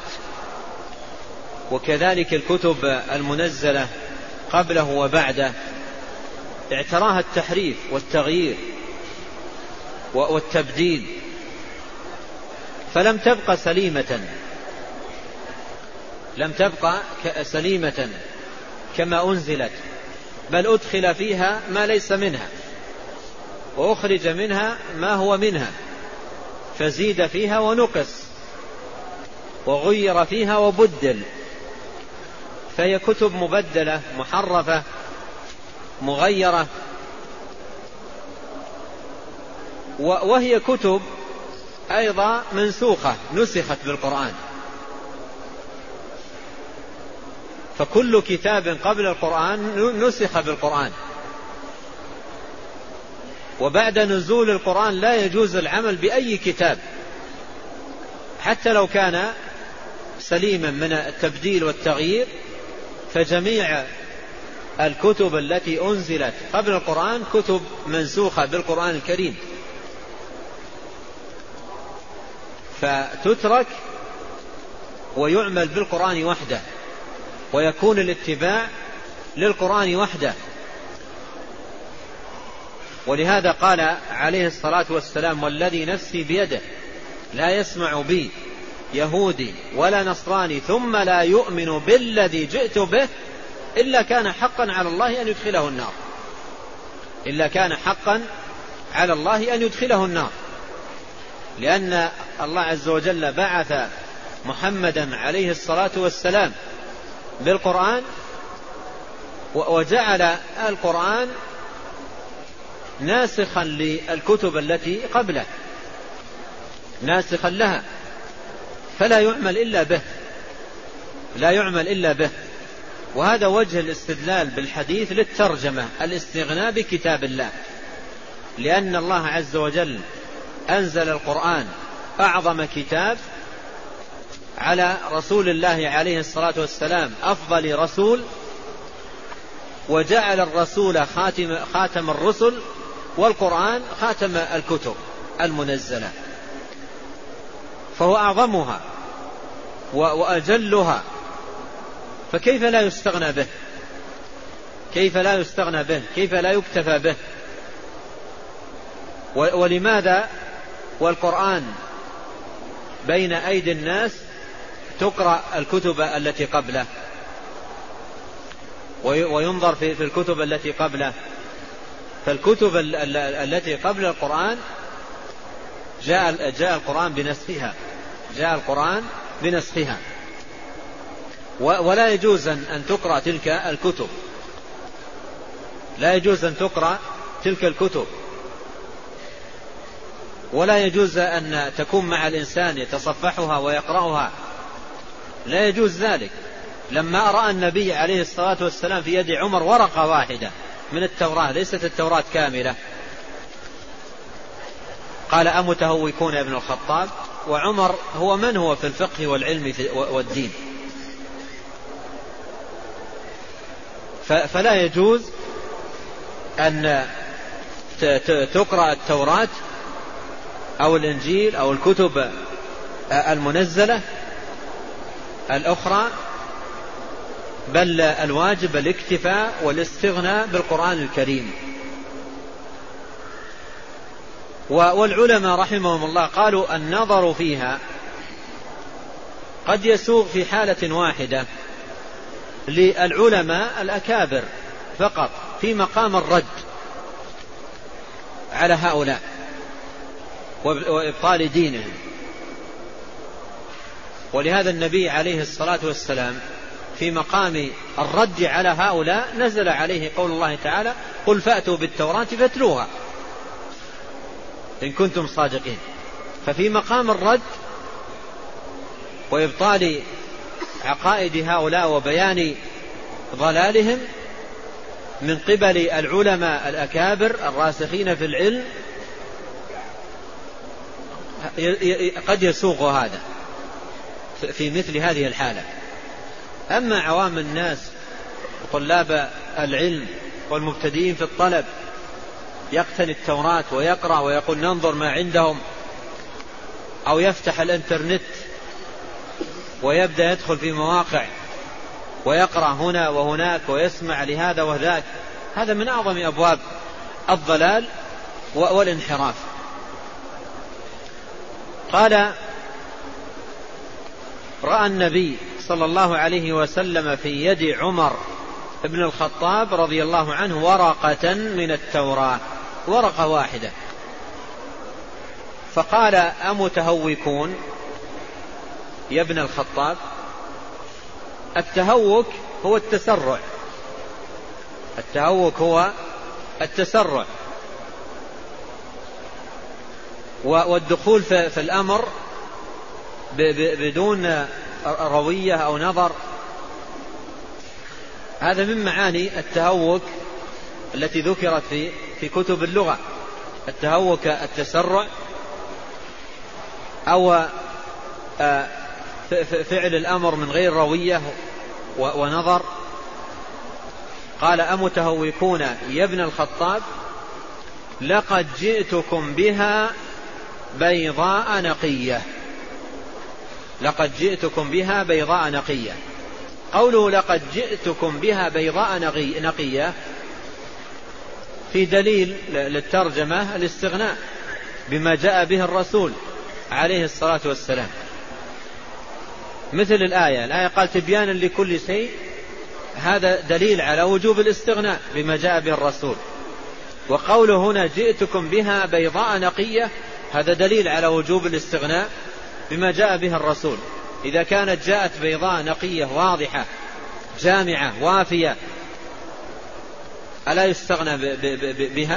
وكذلك الكتب المنزلة قبله وبعده اعتراها التحريف والتغيير والتبديل، فلم تبقى سليمة كما أنزلت، بل أدخل فيها ما ليس منها وأخرج منها ما هو منها، فزيد فيها ونقص وغير فيها وبدل، فهي كتب مبدلة محرفة مغيرة، وهي كتب أيضا منسوخة نسخت بالقرآن. فكل كتاب قبل القرآن نسخ بالقرآن، وبعد نزول القرآن لا يجوز العمل بأي كتاب حتى لو كان سليما من التبديل والتغيير، فجميع الكتب التي أنزلت قبل القرآن كتب منسوخة بالقرآن الكريم، فتترك ويعمل بالقرآن وحده، ويكون الاتباع للقرآن وحده. ولهذا قال عليه الصلاة والسلام: والذي نفسي بيده لا يسمع بي يهودي ولا نصراني ثم لا يؤمن بالذي جئت به إلا كان حقا على الله أن يدخله النار، إلا كان حقا على الله أن يدخله النار، لأن الله عز وجل بعث محمدا عليه الصلاة والسلام بالقرآن، وجعل القرآن ناسخا للكتب التي قبله، ناسخا لها، فلا يعمل إلا به، لا يعمل إلا به. وهذا وجه الاستدلال بالحديث للترجمة، الاستغناء بكتاب الله، لأن الله عز وجل أنزل القرآن أعظم كتاب على رسول الله عليه الصلاة والسلام أفضل رسول، وجعل الرسول خاتم الرسل، والقرآن خاتم الكتب المنزلة، فهو أعظمها وأجلها، فكيف لا يستغنى به؟ كيف لا يستغنى به؟ كيف لا يكتفى به؟ ولماذا والقرآن بين أيدي الناس تقرأ الكتب التي قبله وينظر في الكتب التي قبله؟ فالكتب التي قبل القرآن جاء القرآن بنسخها، جاء القرآن بنسخها، ولا يجوز أن تقرأ تلك الكتب، لا يجوز أن تقرأ تلك الكتب، ولا يجوز أن تكون مع الإنسان يتصفحها ويقرأها، لا يجوز ذلك. لما رأى النبي عليه الصلاة والسلام في يد عمر ورقة واحدة من التوراة، ليست التوراة كاملة، قال: أمتهوكون يا ابن الخطاب؟ وعمر هو من هو في الفقه والعلم والدين، فلا يجوز أن تقرأ التوراة أو الإنجيل أو الكتب المنزلة الأخرى، بل الواجب الاكتفاء والاستغناء بالقرآن الكريم. والعلماء رحمهم الله قالوا: النظر فيها قد يسوغ في حالة واحدة للعلماء الأكابر فقط في مقام الرد على هؤلاء وإبطال دينهم. ولهذا النبي عليه الصلاة والسلام في مقام الرد على هؤلاء نزل عليه قول الله تعالى: قل فأتوا بالتوراة فاتلوها إن كنتم صادقين. ففي مقام الرد وإبطال عقائد هؤلاء وبيان ضلالهم من قبل العلماء الأكابر الراسخين في العلم قد يسوغ هذا في مثل هذه الحالة. أما عوام الناس وطلاب العلم والمبتدئين في الطلب يقتني التوراة ويقرأ ويقول ننظر ما عندهم، أو يفتح الانترنت ويبدأ يدخل في مواقع ويقرأ هنا وهناك ويسمع لهذا وذاك، هذا من أعظم أبواب الضلال والانحراف. قال: رأى النبي صلى الله عليه وسلم في يد عمر ابن الخطاب رضي الله عنه ورقة من التوراة، ورقة واحدة، فقال: أمتهوكون يا ابن الخطاب؟ التهوك هو التسرع، التهوك هو التسرع والدخول في الأمر بدون روية أو نظر. هذا من معاني التهوك التي ذكرت في كتب اللغة، التهوك التسرع، أو فعل الأمر من غير روية ونظر. قال أمتهوكون يا ابن الخطاب لقد جئتكم بها بيضاء نقية. لقد جئتكم بها بيضاء نقية. قوله لقد جئتكم بها بيضاء نقية في دليل للترجمة الاستغناء بما جاء به الرسول عليه الصلاة والسلام، مثل الآية قال تبيانا لكل شيء، هذا دليل على وجوب الاستغناء بما جاء به الرسول. وقوله هنا جئتكم بها بيضاء نقية هذا دليل على وجوب الاستغناء بما جاء به الرسول. إذا كانت جاءت بيضاء نقية واضحة جامعة وافية ألا يستغنى بها؟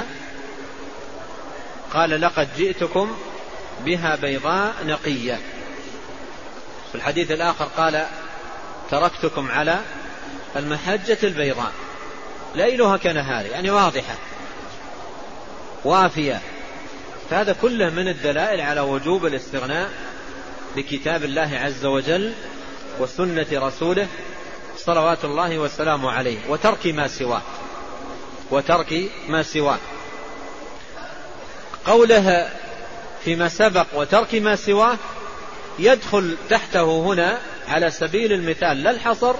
قال لقد جئتكم بها بيضاء نقية. في الحديث الآخر قال تركتكم على المحجة البيضاء ليلها كنهارها، يعني واضحة وافية. فهذا كله من الدلائل على وجوب الاستغناء بكتاب الله عز وجل وسنة رسوله صلوات الله والسلام عليه، وترك ما سواه. قوله فيما سبق وترك ما سواه يدخل تحته هنا على سبيل المثال لا الحصر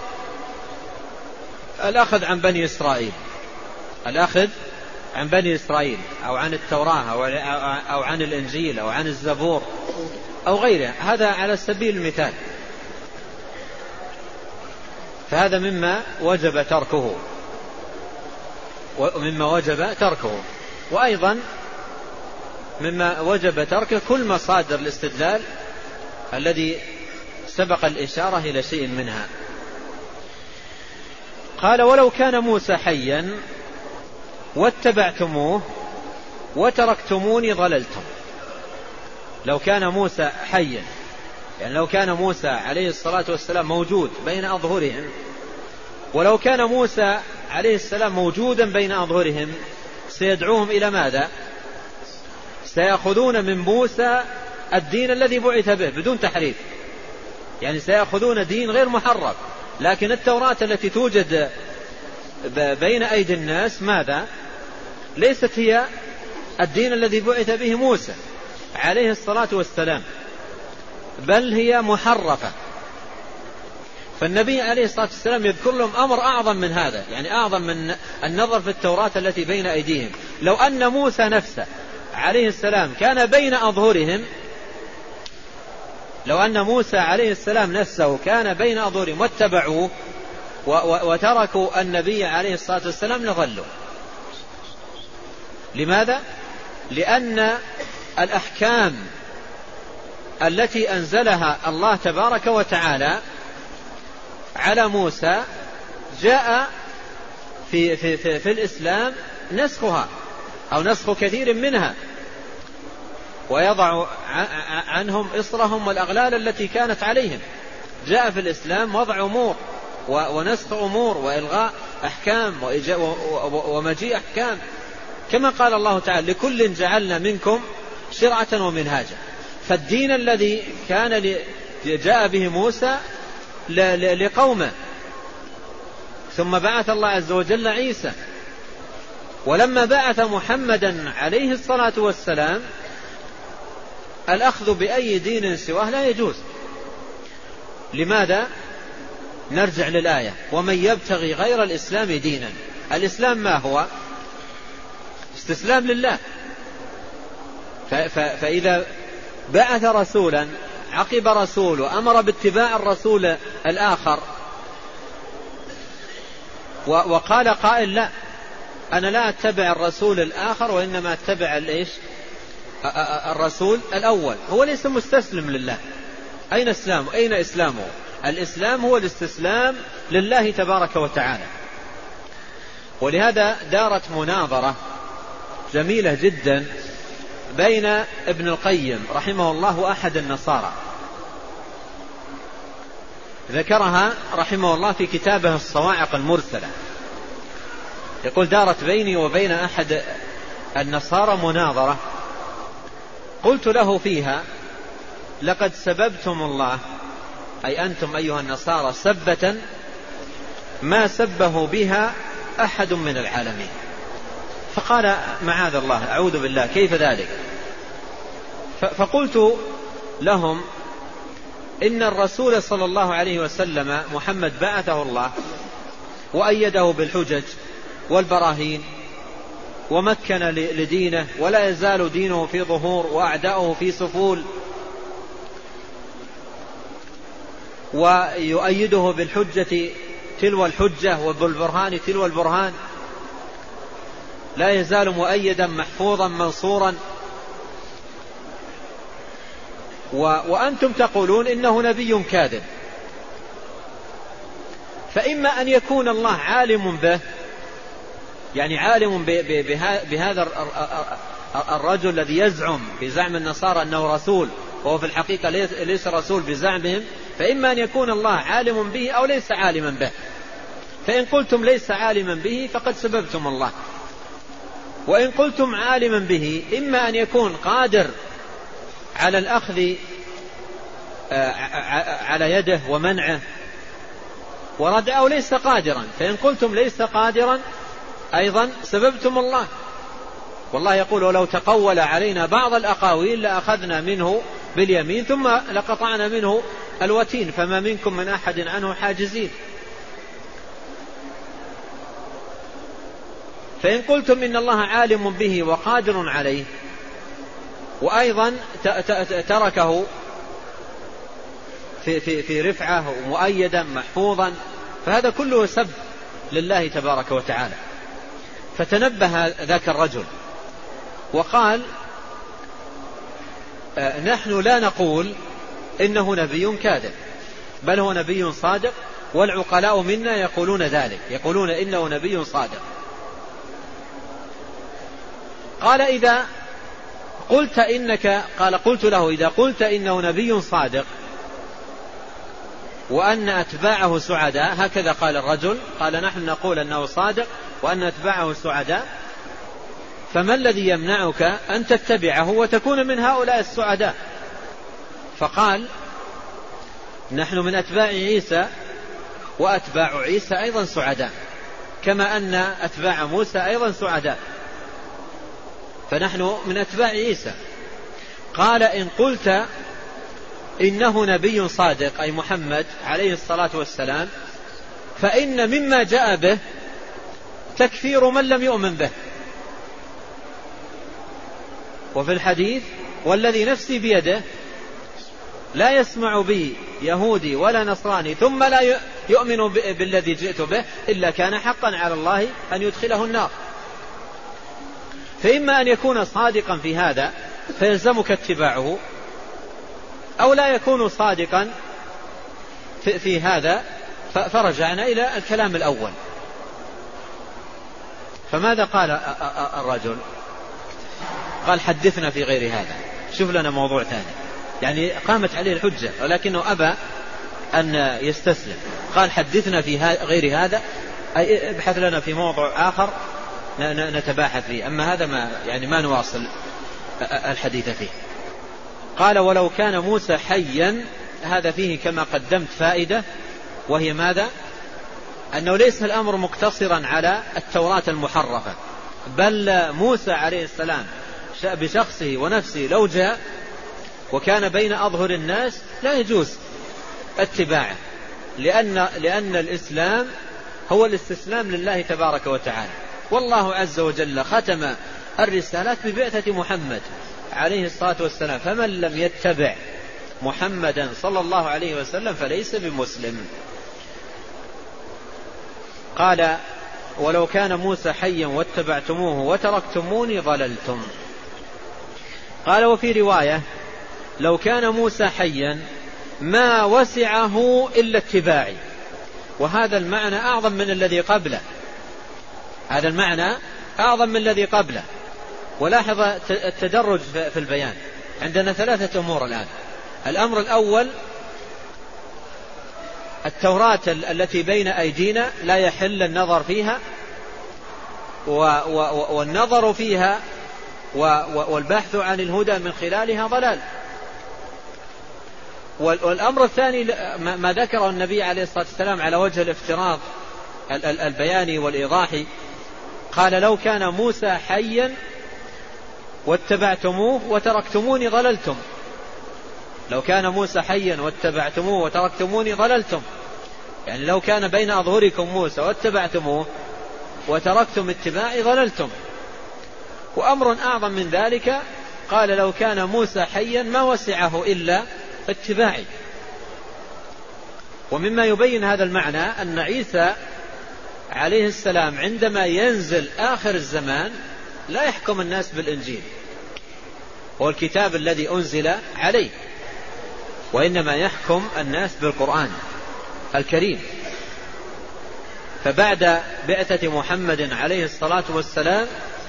الأخذ عن بني إسرائيل، الأخذ عن بني إسرائيل أو عن التوراة أو عن الإنجيل أو عن الزبور أو غيره، هذا على سبيل المثال. فهذا مما وجب تركه وأيضا مما وجب تركه كل مصادر الاستدلال الذي سبق الإشارة إلى شيء منها. قال ولو كان موسى حيا واتبعتموه وتركتموني ضللتم. لو كان موسى حيا، يعني لو كان موسى عليه الصلاة والسلام موجود بين أظهرهم، ولو كان موسى عليه السلام موجودا بين أظهرهم سيدعوهم إلى ماذا؟ سيأخذون من موسى الدين الذي بعث به بدون تحريف، يعني سيأخذون دين غير محرف. لكن التوراة التي توجد بين أيدي الناس ماذا؟ ليست هي الدين الذي بعث به موسى عليه الصلاة والسلام، بل هي محرفة. فالنبي عليه الصلاة والسلام يذكر لهم أمر أعظم من هذا، يعني أعظم من النظر في التوراة التي بين أيديهم. لو أن موسى نفسه عليه السلام كان بين أظهرهم، لو أن موسى عليه السلام نفسه كان بين أظهرهم واتبعوه وتركوا النبي عليه الصلاة والسلام لضلوا. لماذا؟ لأن الأحكام التي أنزلها الله تبارك وتعالى على موسى جاء في الإسلام نسخها أو نسخ كثير منها، ويضع عنهم إصرهم والأغلال التي كانت عليهم. جاء في الإسلام وضع أمور ونسخ أمور وإلغاء أحكام ومجيء أحكام، كما قال الله تعالى لكل جعلنا منكم شرعة ومنهاجا. فالدين الذي كان جاء به موسى لقومه، ثم بعث الله عز وجل عيسى، ولما بعث محمدا عليه الصلاة والسلام الأخذ بأي دين سواه لا يجوز. لماذا؟ نرجع للآية ومن يبتغي غير الإسلام دينا. الإسلام ما هو؟ استسلام لله. فإذا بعث رسولا عقب رسول وأمر باتباع الرسول الآخر وقال قائل لا أنا لا أتبع الرسول الآخر وإنما أتبع الرسول الأول، هو ليس مستسلم لله. أين إسلامه؟ أين إسلامه؟ الإسلام هو الاستسلام لله تبارك وتعالى. ولهذا دارت مناظرة جميلة جدا بين ابن القيم رحمه الله وأحد النصارى، ذكرها رحمه الله في كتابه الصواعق المرسلة. يقول دارت بيني وبين أحد النصارى مناظرة قلت له فيها: لقد سببتم الله، أي أنتم أيها النصارى، سبة ما سبه بها أحد من العالمين. فقال: معاذ الله، أعوذ بالله، كيف ذلك؟ فقلت لهم: إن الرسول صلى الله عليه وسلم محمد بعثه الله وأيده بالحجج والبراهين ومكن لدينه، ولا يزال دينه في ظهور وأعداؤه في سفول، ويؤيده بالحجة تلو الحجة وبالبرهان تلو البرهان، لا يزال مؤيدا محفوظا منصورا، وأنتم تقولون إنه نبي كاذب. فإما أن يكون الله عالم به، يعني عالم بهذا الرجل الذي يزعم بزعم النصارى أنه رسول وهو في الحقيقة ليس رسول بزعمهم، فإما أن يكون الله عالم به أو ليس عالما به. فإن قلتم ليس عالما به فقد سببتم الله، وإن قلتم عالما به إما أن يكون قادر على الأخذ على يده ومنعه وردعه، أو ليس قادرا. فإن قلتم ليس قادرا أيضا سببتم الله، والله يقول: ولو تقول علينا بعض الأقاويل لأخذنا منه باليمين ثم لقطعنا منه الوتين فما منكم من أحد عنه حاجزين. فإن قلتم إن الله عالم به وقادر عليه وأيضا تركه في رفعة ومؤيدا محفوظا، فهذا كله سب لله تبارك وتعالى. فتنبه ذاك الرجل وقال: نحن لا نقول إنه نبي كاذب، بل هو نبي صادق، والعقلاء منا يقولون ذلك، يقولون إنه نبي صادق. قال: إذا قلت قلت له: إذا قلت إنه نبي صادق وأن أتباعه سعداء، هكذا قال الرجل، قال: نحن نقول أنه صادق وأن أتباعه سعداء، فما الذي يمنعك أن تتبعه وتكون من هؤلاء السعداء؟ فقال: نحن من أتباع عيسى، وأتباع عيسى أيضا سعداء، كما أن أتباع موسى أيضا سعداء، فنحن من أتباع عيسى. قال: إن قلت إنه نبي صادق، أي محمد عليه الصلاة والسلام، فإن مما جاء به تكفير من لم يؤمن به. وفي الحديث: والذي نفسي بيده لا يسمع بي يهودي ولا نصراني ثم لا يؤمن بالذي جئت به إلا كان حقا على الله أن يدخله النار. فإما أن يكون صادقا في هذا فيلزمك اتباعه، أو لا يكون صادقا في هذا. فرجعنا إلى الكلام الأول. فماذا قال الرجل؟ قال: حدثنا في غير هذا، شوف لنا موضوع ثاني. يعني قامت عليه الحجة ولكنه أبى أن يستسلم. قال: حدثنا في غير هذا، أي ابحث لنا في موضوع آخر نتباحث فيه، أما هذا ما نواصل الحديث فيه. قال: ولو كان موسى حيا، هذا فيه كما قدمت فائدة، وهي ماذا؟ أنه ليس الأمر مقتصرا على التوراة المحرفة، بل موسى عليه السلام بشخصه ونفسه لو جاء وكان بين أظهر الناس لا يجوز اتباعه، لأن الإسلام هو الاستسلام لله تبارك وتعالى. والله عز وجل ختم الرسالات ببعثة محمد عليه الصلاة والسلام، فمن لم يتبع محمدا صلى الله عليه وسلم فليس بمسلم. قال: ولو كان موسى حيا واتبعتموه وتركتموني ضللتم. قال: وفي رواية: لو كان موسى حيا ما وسعه إلا اتباعي. وهذا المعنى أعظم من الذي قبله، هذا المعنى أعظم من الذي قبله. ولاحظ التدرج في البيان. عندنا ثلاثة أمور الآن. الأمر الأول: التوراة التي بين أيدينا لا يحل النظر فيها، والنظر فيها والبحث عن الهدى من خلالها ضلال. والأمر الثاني ما ذكره النبي عليه الصلاة والسلام على وجه الافتراض البياني والإيضاحي، قال لو كان موسى حيا واتبعتموه وتركتموني ضللتم. لو كان موسى حيا واتبعتموه وتركتموني ضللتم، يعني لو كان بين أظهركم موسى واتبعتموه وتركتم اتباعي ضللتم. وأمر أعظم من ذلك قال لو كان موسى حيا ما وسعه إلا اتباعي. ومما يبين هذا المعنى أن عيسى عليه السلام عندما ينزل آخر الزمان لا يحكم الناس بالإنجيل هو الكتاب الذي أنزل عليه، وإنما يحكم الناس بالقرآن الكريم. فبعد بعثة محمد عليه الصلاة والسلام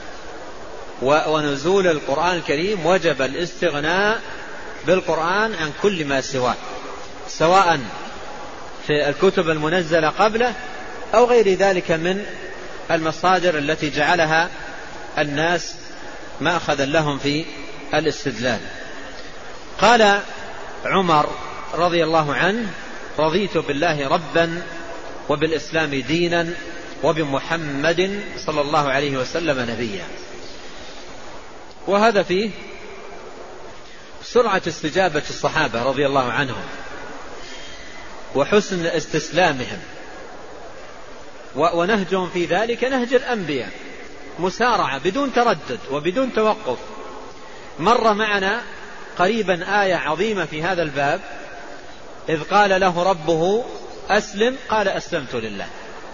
ونزول القرآن الكريم وجب الاستغناء بالقرآن عن كل ما سواه، سواء في الكتب المنزلة قبله أو غير ذلك من المصادر التي جعلها الناس مأخذا لهم في الاستدلال. قال عمر رضي الله عنه: رضيت بالله ربا وبالإسلام دينا وبمحمد صلى الله عليه وسلم نبيا. وهذا فيه سرعة استجابة الصحابة رضي الله عنهم وحسن استسلامهم، ونهجهم في ذلك نهج الأنبياء، مسارعة بدون تردد وبدون توقف. مر معنا قريبا آية عظيمة في هذا الباب، إذ قال له ربه أسلم قال أسلمت لله.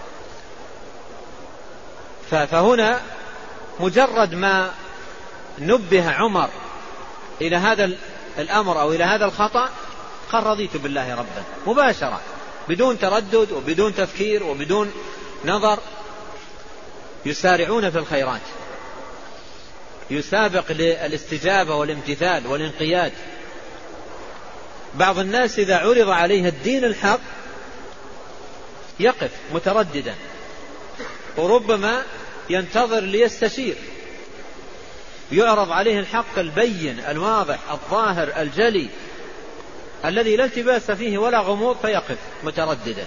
فهنا مجرد ما نبه عمر إلى هذا الأمر أو إلى هذا الخطأ قال رضيت بالله ربا مباشرة، بدون تردد وبدون تفكير وبدون نظر. يسارعون في الخيرات، يسابق للاستجابة والامتثال والانقياد. بعض الناس إذا عرض عليه الدين الحق يقف مترددا، وربما ينتظر ليستشير. يعرض عليه الحق البين الواضح الظاهر الجلي الذي لا التباس فيه ولا غموض، فيقف مترددا.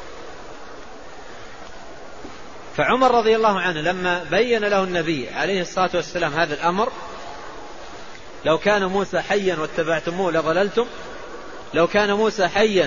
فعمر رضي الله عنه لما بين له النبي عليه الصلاة والسلام هذا الأمر: لو كان موسى حيا واتبعتموه لضللتم، لو كان موسى حيا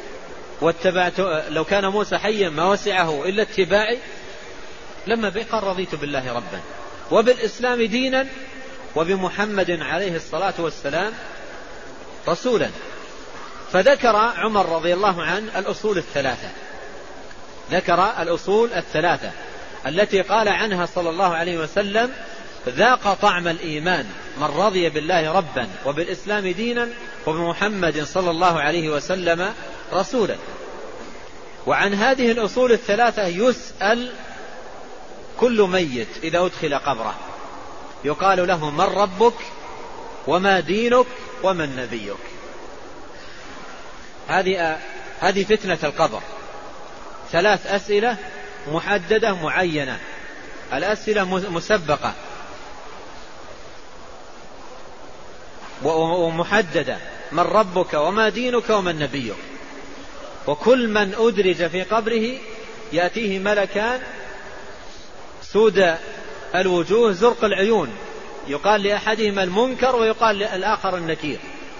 لو كان موسى حيا ما وسعه إلا اتباعي، لما قال رضيت بالله ربا وبالإسلام دينا وبمحمد عليه الصلاة والسلام رسولا. فذكر عمر رضي الله عنه الأصول الثلاثة، ذكر الأصول الثلاثة التي قال عنها صلى الله عليه وسلم: ذاق طعم الإيمان من رضي بالله ربا وبالإسلام دينا وبمحمد صلى الله عليه وسلم رسولا. وعن هذه الأصول الثلاثة يسأل كل ميت إذا أدخل قبره، يقال له: من ربك وما دينك ومن نبيك. هذه فتنة القبر، ثلاث أسئلة محددة معينة، الأسئلة مسبقة ومحددة: من ربك وما دينك ومن نبيك. وكل من أدرج في قبره يأتيه ملكان سود الوجوه زرق العيون، يقال لأحدهما المنكر ويقال للآخر النكير،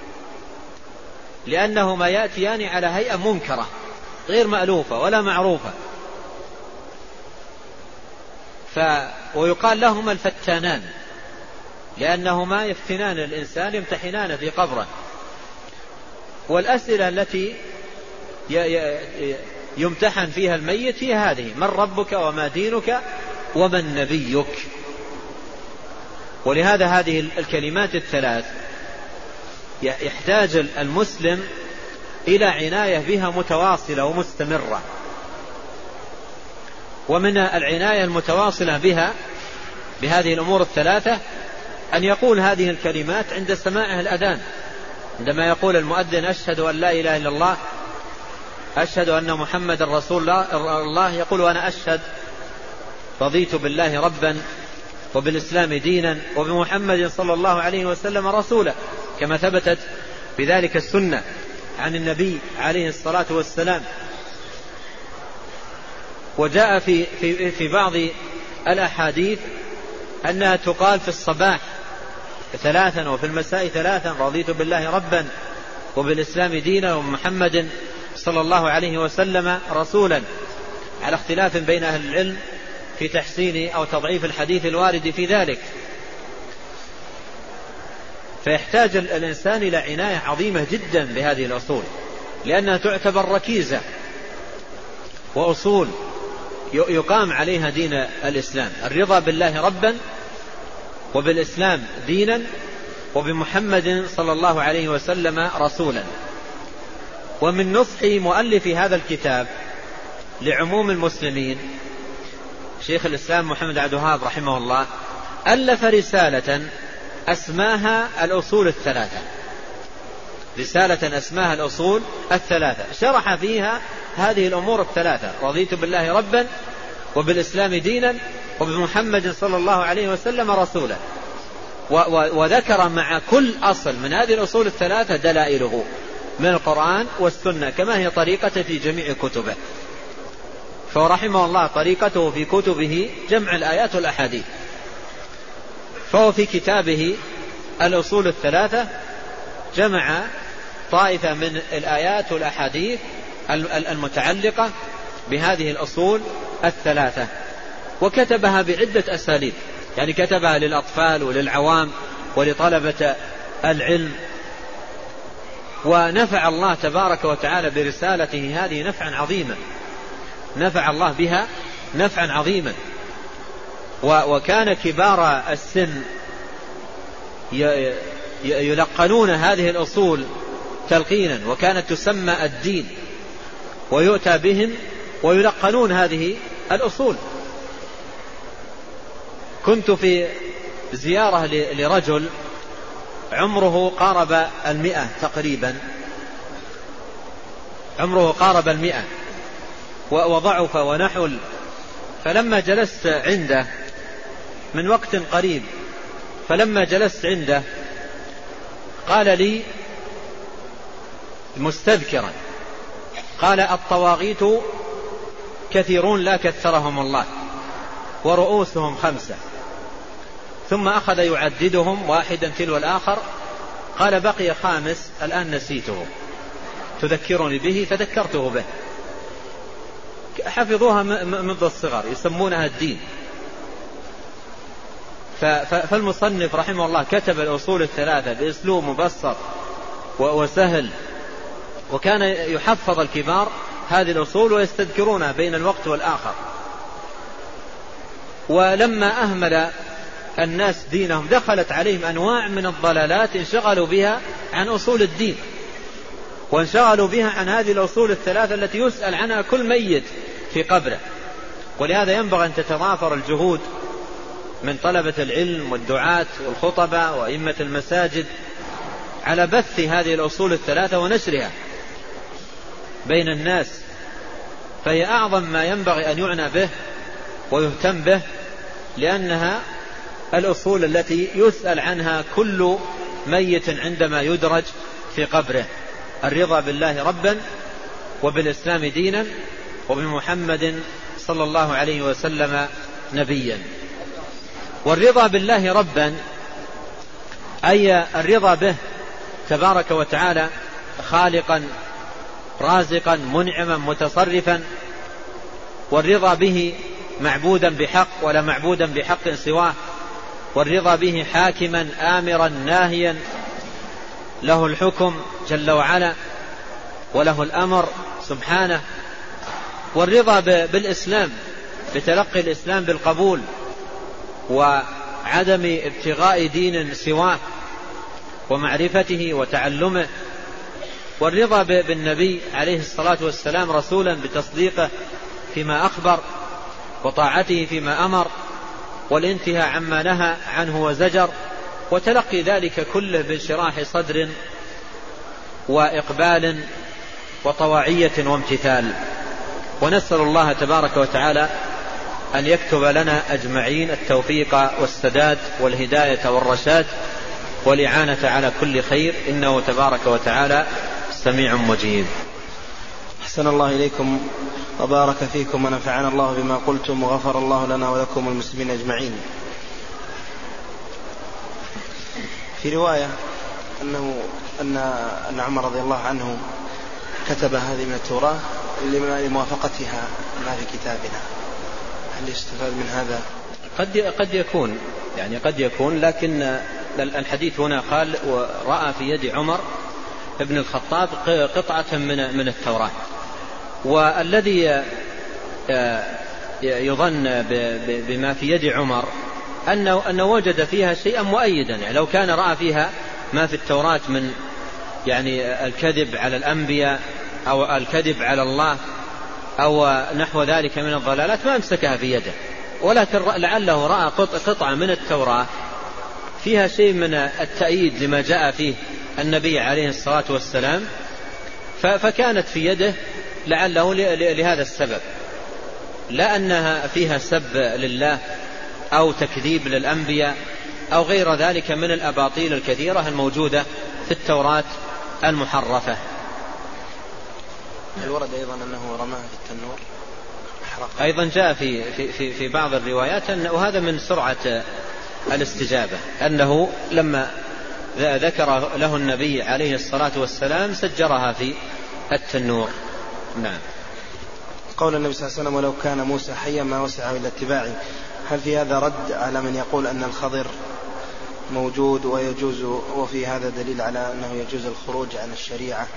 لأنهما يأتيان على هيئة منكرة غير مألوفة ولا معروفة. ويقال لهما الفتانان، لأنهما يفتنان الإنسان، يمتحنان في قبره. والأسئلة التي يمتحن فيها الميت هي هذه: من ربك وما دينك ومن نبيك. ولهذا هذه الكلمات الثلاث يحتاج المسلم إلى عناية بها متواصلة ومستمرة. ومن العناية المتواصلة بها بهذه الأمور الثلاثة أن يقول هذه الكلمات عند سماعه الأذان، عندما يقول المؤذن: أشهد أن لا إله إلا الله، أشهد أن محمد رسول الله، يقول: وأنا أشهد رضيت بالله ربا وبالإسلام دينا وبمحمد صلى الله عليه وسلم رسولا، كما ثبتت بذلك السنة عن النبي عليه الصلاة والسلام. وجاء في بعض الأحاديث أنها تقال في الصباح 3 وفي المساء 3: رضيت بالله ربا وبالإسلام دينا ومحمد صلى الله عليه وسلم رسولا، على اختلاف بين أهل العلم في تحسين أو تضعيف الحديث الوارد في ذلك. فيحتاج الإنسان إلى عناية عظيمة جدا بهذه الأصول، لأنها تعتبر ركيزة وأصول يقام عليها دين الإسلام: الرضا بالله ربا وبالإسلام دينا وبمحمد صلى الله عليه وسلم رسولا. ومن نصح مؤلف هذا الكتاب لعموم المسلمين شيخ الإسلام محمد عبد الوهاب رحمه الله ألف رسالة أسماها الأصول الثلاثة، رسالة أسماها الأصول الثلاثة، شرح فيها هذه الأمور الثلاثة: رضيت بالله ربا وبالإسلام دينا وبمحمد صلى الله عليه وسلم رسولا. وذكر مع كل أصل من هذه الأصول الثلاثة دلائله من القرآن والسنة، كما هي طريقته في جميع كتبه. فرحمه الله طريقته في كتبه جمع الآيات والأحاديث، فهو في كتابه الأصول الثلاثة جمع طائفة من الآيات والأحاديث المتعلقة بهذه الأصول الثلاثة، وكتبها بعدة أساليب، يعني كتبها للأطفال وللعوام ولطلبة العلم. ونفع الله تبارك وتعالى برسالته هذه نفعا عظيما، نفع الله بها نفعا عظيما. وكان كبار السن يلقنون هذه الأصول تلقينا، وكانت تسمى الدين، ويؤتى بهم ويلقنون هذه الأصول. كنت في زيارة لرجل عمره قارب 100 تقريبا، عمره قارب 100 وضعف ونحل. فلما جلست عنده من وقت قريب، فلما جلست عنده قال لي مستذكرا، قال: الطواغيت كثيرون لا كثرهم الله، ورؤوسهم 5. ثم أخذ يعددهم واحدا تلو الآخر، قال: بقي 5 الآن نسيته، تذكرني به فذكرته به. حفظوها منذ الصغر، يسمونها الدين. فالمصنف رحمه الله كتب الأصول الثلاثة بأسلوب مبسط وسهل، وكان يحفظ الكبار هذه الأصول ويستذكرونها بين الوقت والآخر. ولما أهمل الناس دينهم دخلت عليهم أنواع من الضلالات انشغلوا بها عن أصول الدين، وانشغلوا بها عن هذه الأصول الثلاثة التي يسأل عنها كل ميت في قبره. ولهذا ينبغي أن تتضافر الجهود من طلبة العلم والدعاة والخطبة وأئمة المساجد على بث هذه الأصول الثلاثة ونشرها بين الناس، فهي أعظم ما ينبغي أن يعنى به ويهتم به، لأنها الأصول التي يسأل عنها كل ميت عندما يدرج في قبره: الرضا بالله ربا وبالإسلام دينا وبمحمد صلى الله عليه وسلم نبيا. والرضا بالله ربا أي الرضا به تبارك وتعالى خالقا رازقا منعما متصرفا، والرضا به معبودا بحق ولا معبودا بحق سواه، والرضا به حاكما آمرا ناهيا، له الحكم جل وعلا وله الأمر سبحانه. والرضا بالإسلام بتلقي الإسلام بالقبول وعدم ابتغاء دين سواه ومعرفته وتعلمه. والرضا بالنبي عليه الصلاة والسلام رسولا بتصديقه فيما أخبر وطاعته فيما أمر، والانتهاء عما نهى عنه وزجر، وتلقي ذلك كله بانشراح صدر وإقبال وطواعية وامتثال. ونسأل الله تبارك وتعالى أن يكتب لنا أجمعين التوفيق والسداد والهداية والرشاد والإعانة على كل خير، إنه تبارك وتعالى سميع مجيب. أحسن الله إليكم وبارك فيكم ونفعنا الله بما قلتم وغفر الله لنا ولكم المسلمين أجمعين. في رواية أن عمر رضي الله عنه كتب هذه من التوراة لموافقتها ما في كتابنا، هل يستفاد من هذا؟ قد يكون لكن الحديث هنا قال ورأى في يد عمر ابن الخطاب قطعة من التوراة، والذي يظن بما في يد عمر أنه وجد فيها شيئا مؤيدا، يعني لو كان رأى فيها ما في التوراة من يعني الكذب على الأنبياء أو الكذب على الله أو نحو ذلك من الضلالات ما امسكها في يده، ولكن لعله رأى قطعة من التوراة فيها شيء من التأييد لما جاء فيه النبي عليه الصلاة والسلام، فكانت في يده لعله لهذا السبب، لا أنها فيها سب لله أو تكذيب للأنبياء أو غير ذلك من الأباطيل الكثيرة الموجودة في التوراة المحرفة. الورد أيضا أنه رماها في التنور أحرقها. أيضا جاء في بعض الروايات وهذا من سرعة الاستجابة، أنه لما ذكر له النبي عليه الصلاة والسلام سجرها في التنور. نعم. قول النبي صلى الله عليه وسلم ولو كان موسى حيا ما وسعه إلا اتباعي، هل في هذا رد على من يقول أن الخضر موجود ويجوز، وفي هذا دليل على أنه يجوز الخروج عن الشريعة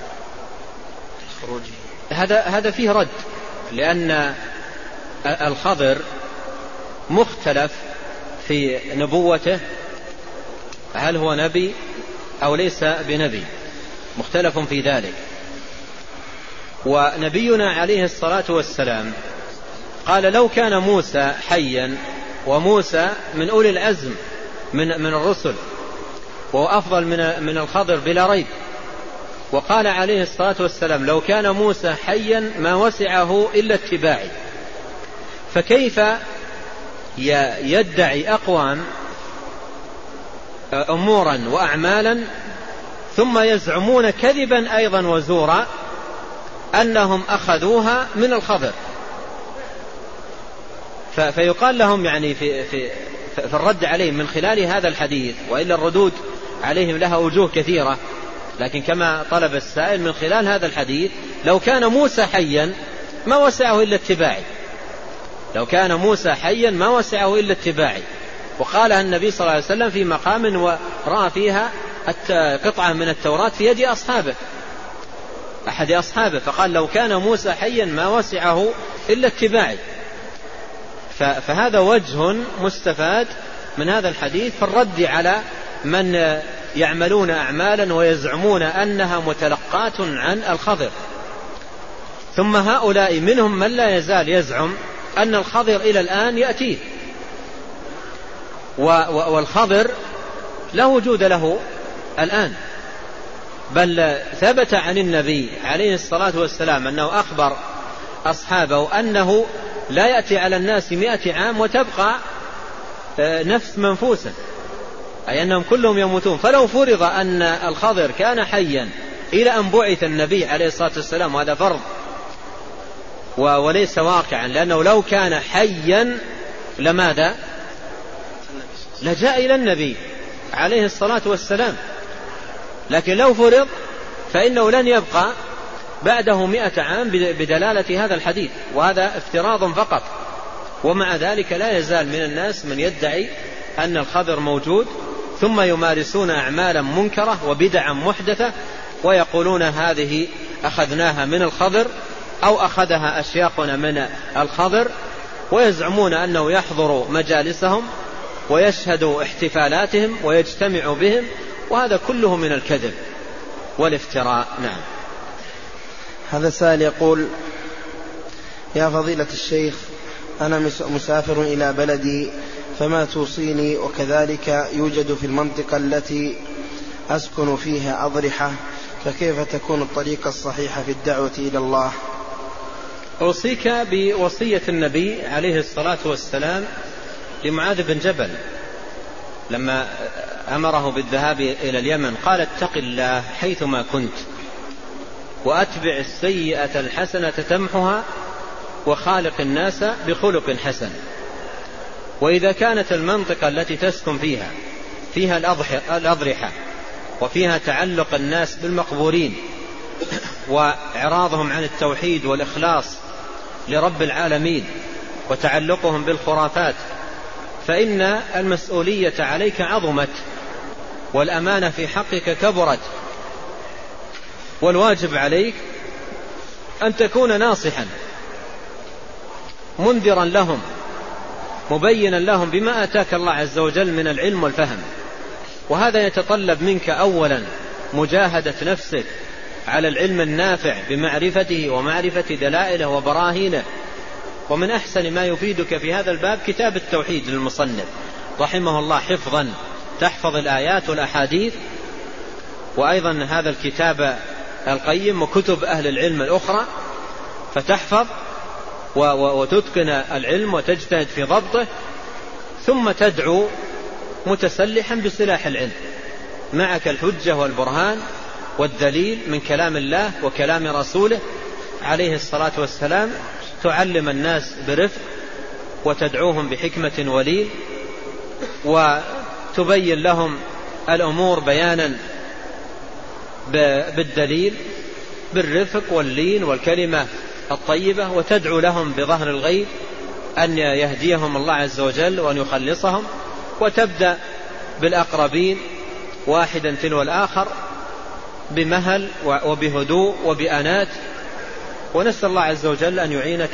خروجه؟ هذا فيه رد، لأن الخضر مختلف في نبوته، هل هو نبي أو ليس بنبي، مختلف في ذلك. ونبينا عليه الصلاة والسلام قال لو كان موسى حيا، وموسى من أولي العزم من الرسل وهو أفضل من الخضر بلا ريب، وقال عليه الصلاة والسلام لو كان موسى حيا ما وسعه إلا اتباعي. فكيف يدعي أقوام أمورا وأعمالا ثم يزعمون كذبا أيضا وزورا أنهم أخذوها من الخضر؟ فيقال لهم يعني في الرد عليهم من خلال هذا الحديث، وإلا الردود عليهم لها وجوه كثيرة، لكن كما طلب السائل من خلال هذا الحديث لو كان موسى حيا ما وسعه إلا اتباعي، لو كان موسى حيا ما وسعه إلا اتباعي. وقالها النبي صلى الله عليه وسلم في مقام ورأى فيها قطعة من التوراة في يد أحد أصحابه، فقال لو كان موسى حيا ما وسعه إلا اتباعي. فهذا وجه مستفاد من هذا الحديث في الرد على من يعملون أعمالا ويزعمون أنها متلقاة عن الخضر. ثم هؤلاء منهم من لا يزال يزعم أن الخضر إلى الآن يأتيه، والخضر لا وجود له الآن، بل ثبت عن النبي عليه الصلاة والسلام أنه أخبر أصحابه أنه لا يأتي على الناس 100 عام وتبقى نفس منفوسة، أي أنهم كلهم يموتون. فلو فرض أن الخضر كان حيا إلى أن بعث النبي عليه الصلاة والسلام، وهذا فرض وليس واقعا، لأنه لو كان حيا لماذا؟ لجاء إلى النبي عليه الصلاة والسلام، لكن لو فرض فإنه لن يبقى بعده 100 عام بدلالة هذا الحديث، وهذا افتراض فقط. ومع ذلك لا يزال من الناس من يدعي أن الخضر موجود، ثم يمارسون أعمالا منكرة وبدعا محدثة، ويقولون هذه أخذناها من الخضر أو أخذها أشياخنا من الخضر، ويزعمون أنه يحضر مجالسهم ويشهد احتفالاتهم ويجتمع بهم، وهذا كله من الكذب والافتراء. نعم. هذا سائل يقول: يا فضيلة الشيخ، أنا مسافر إلى بلدي، فما توصيني؟ وكذلك يوجد في المنطقة التي أسكن فيها أضرحة، فكيف تكون الطريقة الصحيحة في الدعوة إلى الله؟ أوصيك بوصية النبي عليه الصلاة والسلام لمعاذ بن جبل لما أمره بالذهاب إلى اليمن، قال اتق الله حيثما كنت وأتبع السيئة الحسنة تمحها وخالق الناس بخلق حسن. وإذا كانت المنطقة التي تسكن فيها الأضرحة وفيها تعلق الناس بالمقبورين وإعراضهم عن التوحيد والإخلاص لرب العالمين وتعلقهم بالخرافات، فإن المسؤولية عليك عظمت والأمانة في حقك كبرت، والواجب عليك أن تكون ناصحا منذرا لهم مبينا لهم بما آتاك الله عز وجل من العلم والفهم. وهذا يتطلب منك أولا مجاهدة نفسك على العلم النافع بمعرفته ومعرفة دلائله وبراهينه. ومن أحسن ما يفيدك في هذا الباب كتاب التوحيد للمصنف رحمه الله حفظا، تحفظ الآيات والأحاديث، وأيضا هذا الكتاب القيم وكتب أهل العلم الأخرى، فتحفظ وتتقن العلم وتجتهد في ضبطه، ثم تدعو متسلحا بسلاح العلم معك الحجة والبرهان والدليل من كلام الله وكلام رسوله عليه الصلاة والسلام، تعلم الناس برفق وتدعوهم بحكمة ولين وتبين لهم الأمور بيانا بالدليل بالرفق واللين والكلمة الطيبة، وتدعو لهم بظهر الغيب أن يهديهم الله عز وجل وأن يخلصهم، وتبدأ بالأقربين واحدا تلو الآخر بمهل وبهدوء وبأنات. ونسأل الله عز وجل أن يعينك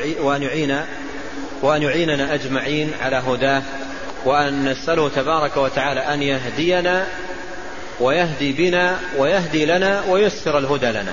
وأن يعيننا أجمعين على هداه، وأن نسأله تبارك وتعالى أن يهدينا ويهدي بنا ويهدي لنا ويسر الهدى لنا.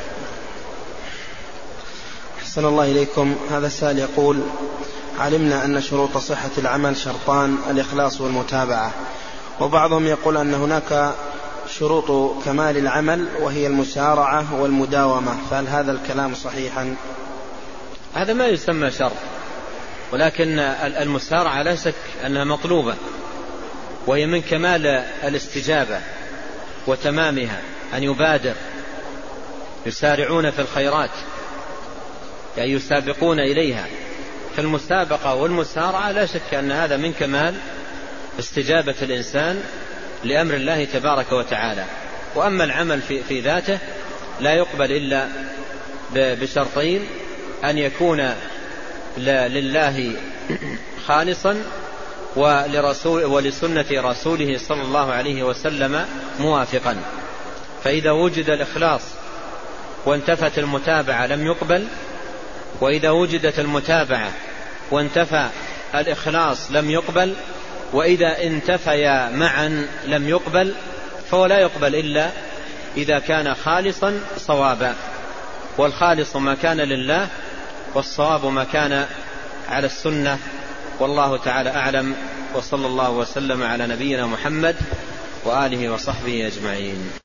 أحسن الله إليكم. هذا السائل يقول: علمنا أن شروط صحة العمل شرطان: الإخلاص والمتابعة، وبعضهم يقول أن هناك شروط كمال العمل وهي المسارعة والمداومة، فهل هذا الكلام صحيحا؟ هذا ما يسمى شرط، ولكن المسارعة لا شك أنها مطلوبة، وهي من كمال الاستجابة وتمامها أن يبادر، يسارعون في الخيرات يعني يسابقون إليها. فالمسابقة والمسارعة لا شك أن هذا من كمال استجابة الإنسان لأمر الله تبارك وتعالى. وأما العمل في ذاته لا يقبل إلا بشرطين: أن يكون لله خالصا ولسنة رسوله صلى الله عليه وسلم موافقا. فإذا وجد الإخلاص وانتفت المتابعة لم يقبل، وإذا وجدت المتابعة وانتفى الإخلاص لم يقبل، وإذا انتفيا معا لم يقبل. فهو لا يقبل إلا إذا كان خالصا صوابا، والخالص ما كان لله والصواب ما كان على السنة. والله تعالى أعلم، وصلى الله وسلم على نبينا محمد وآله وصحبه أجمعين.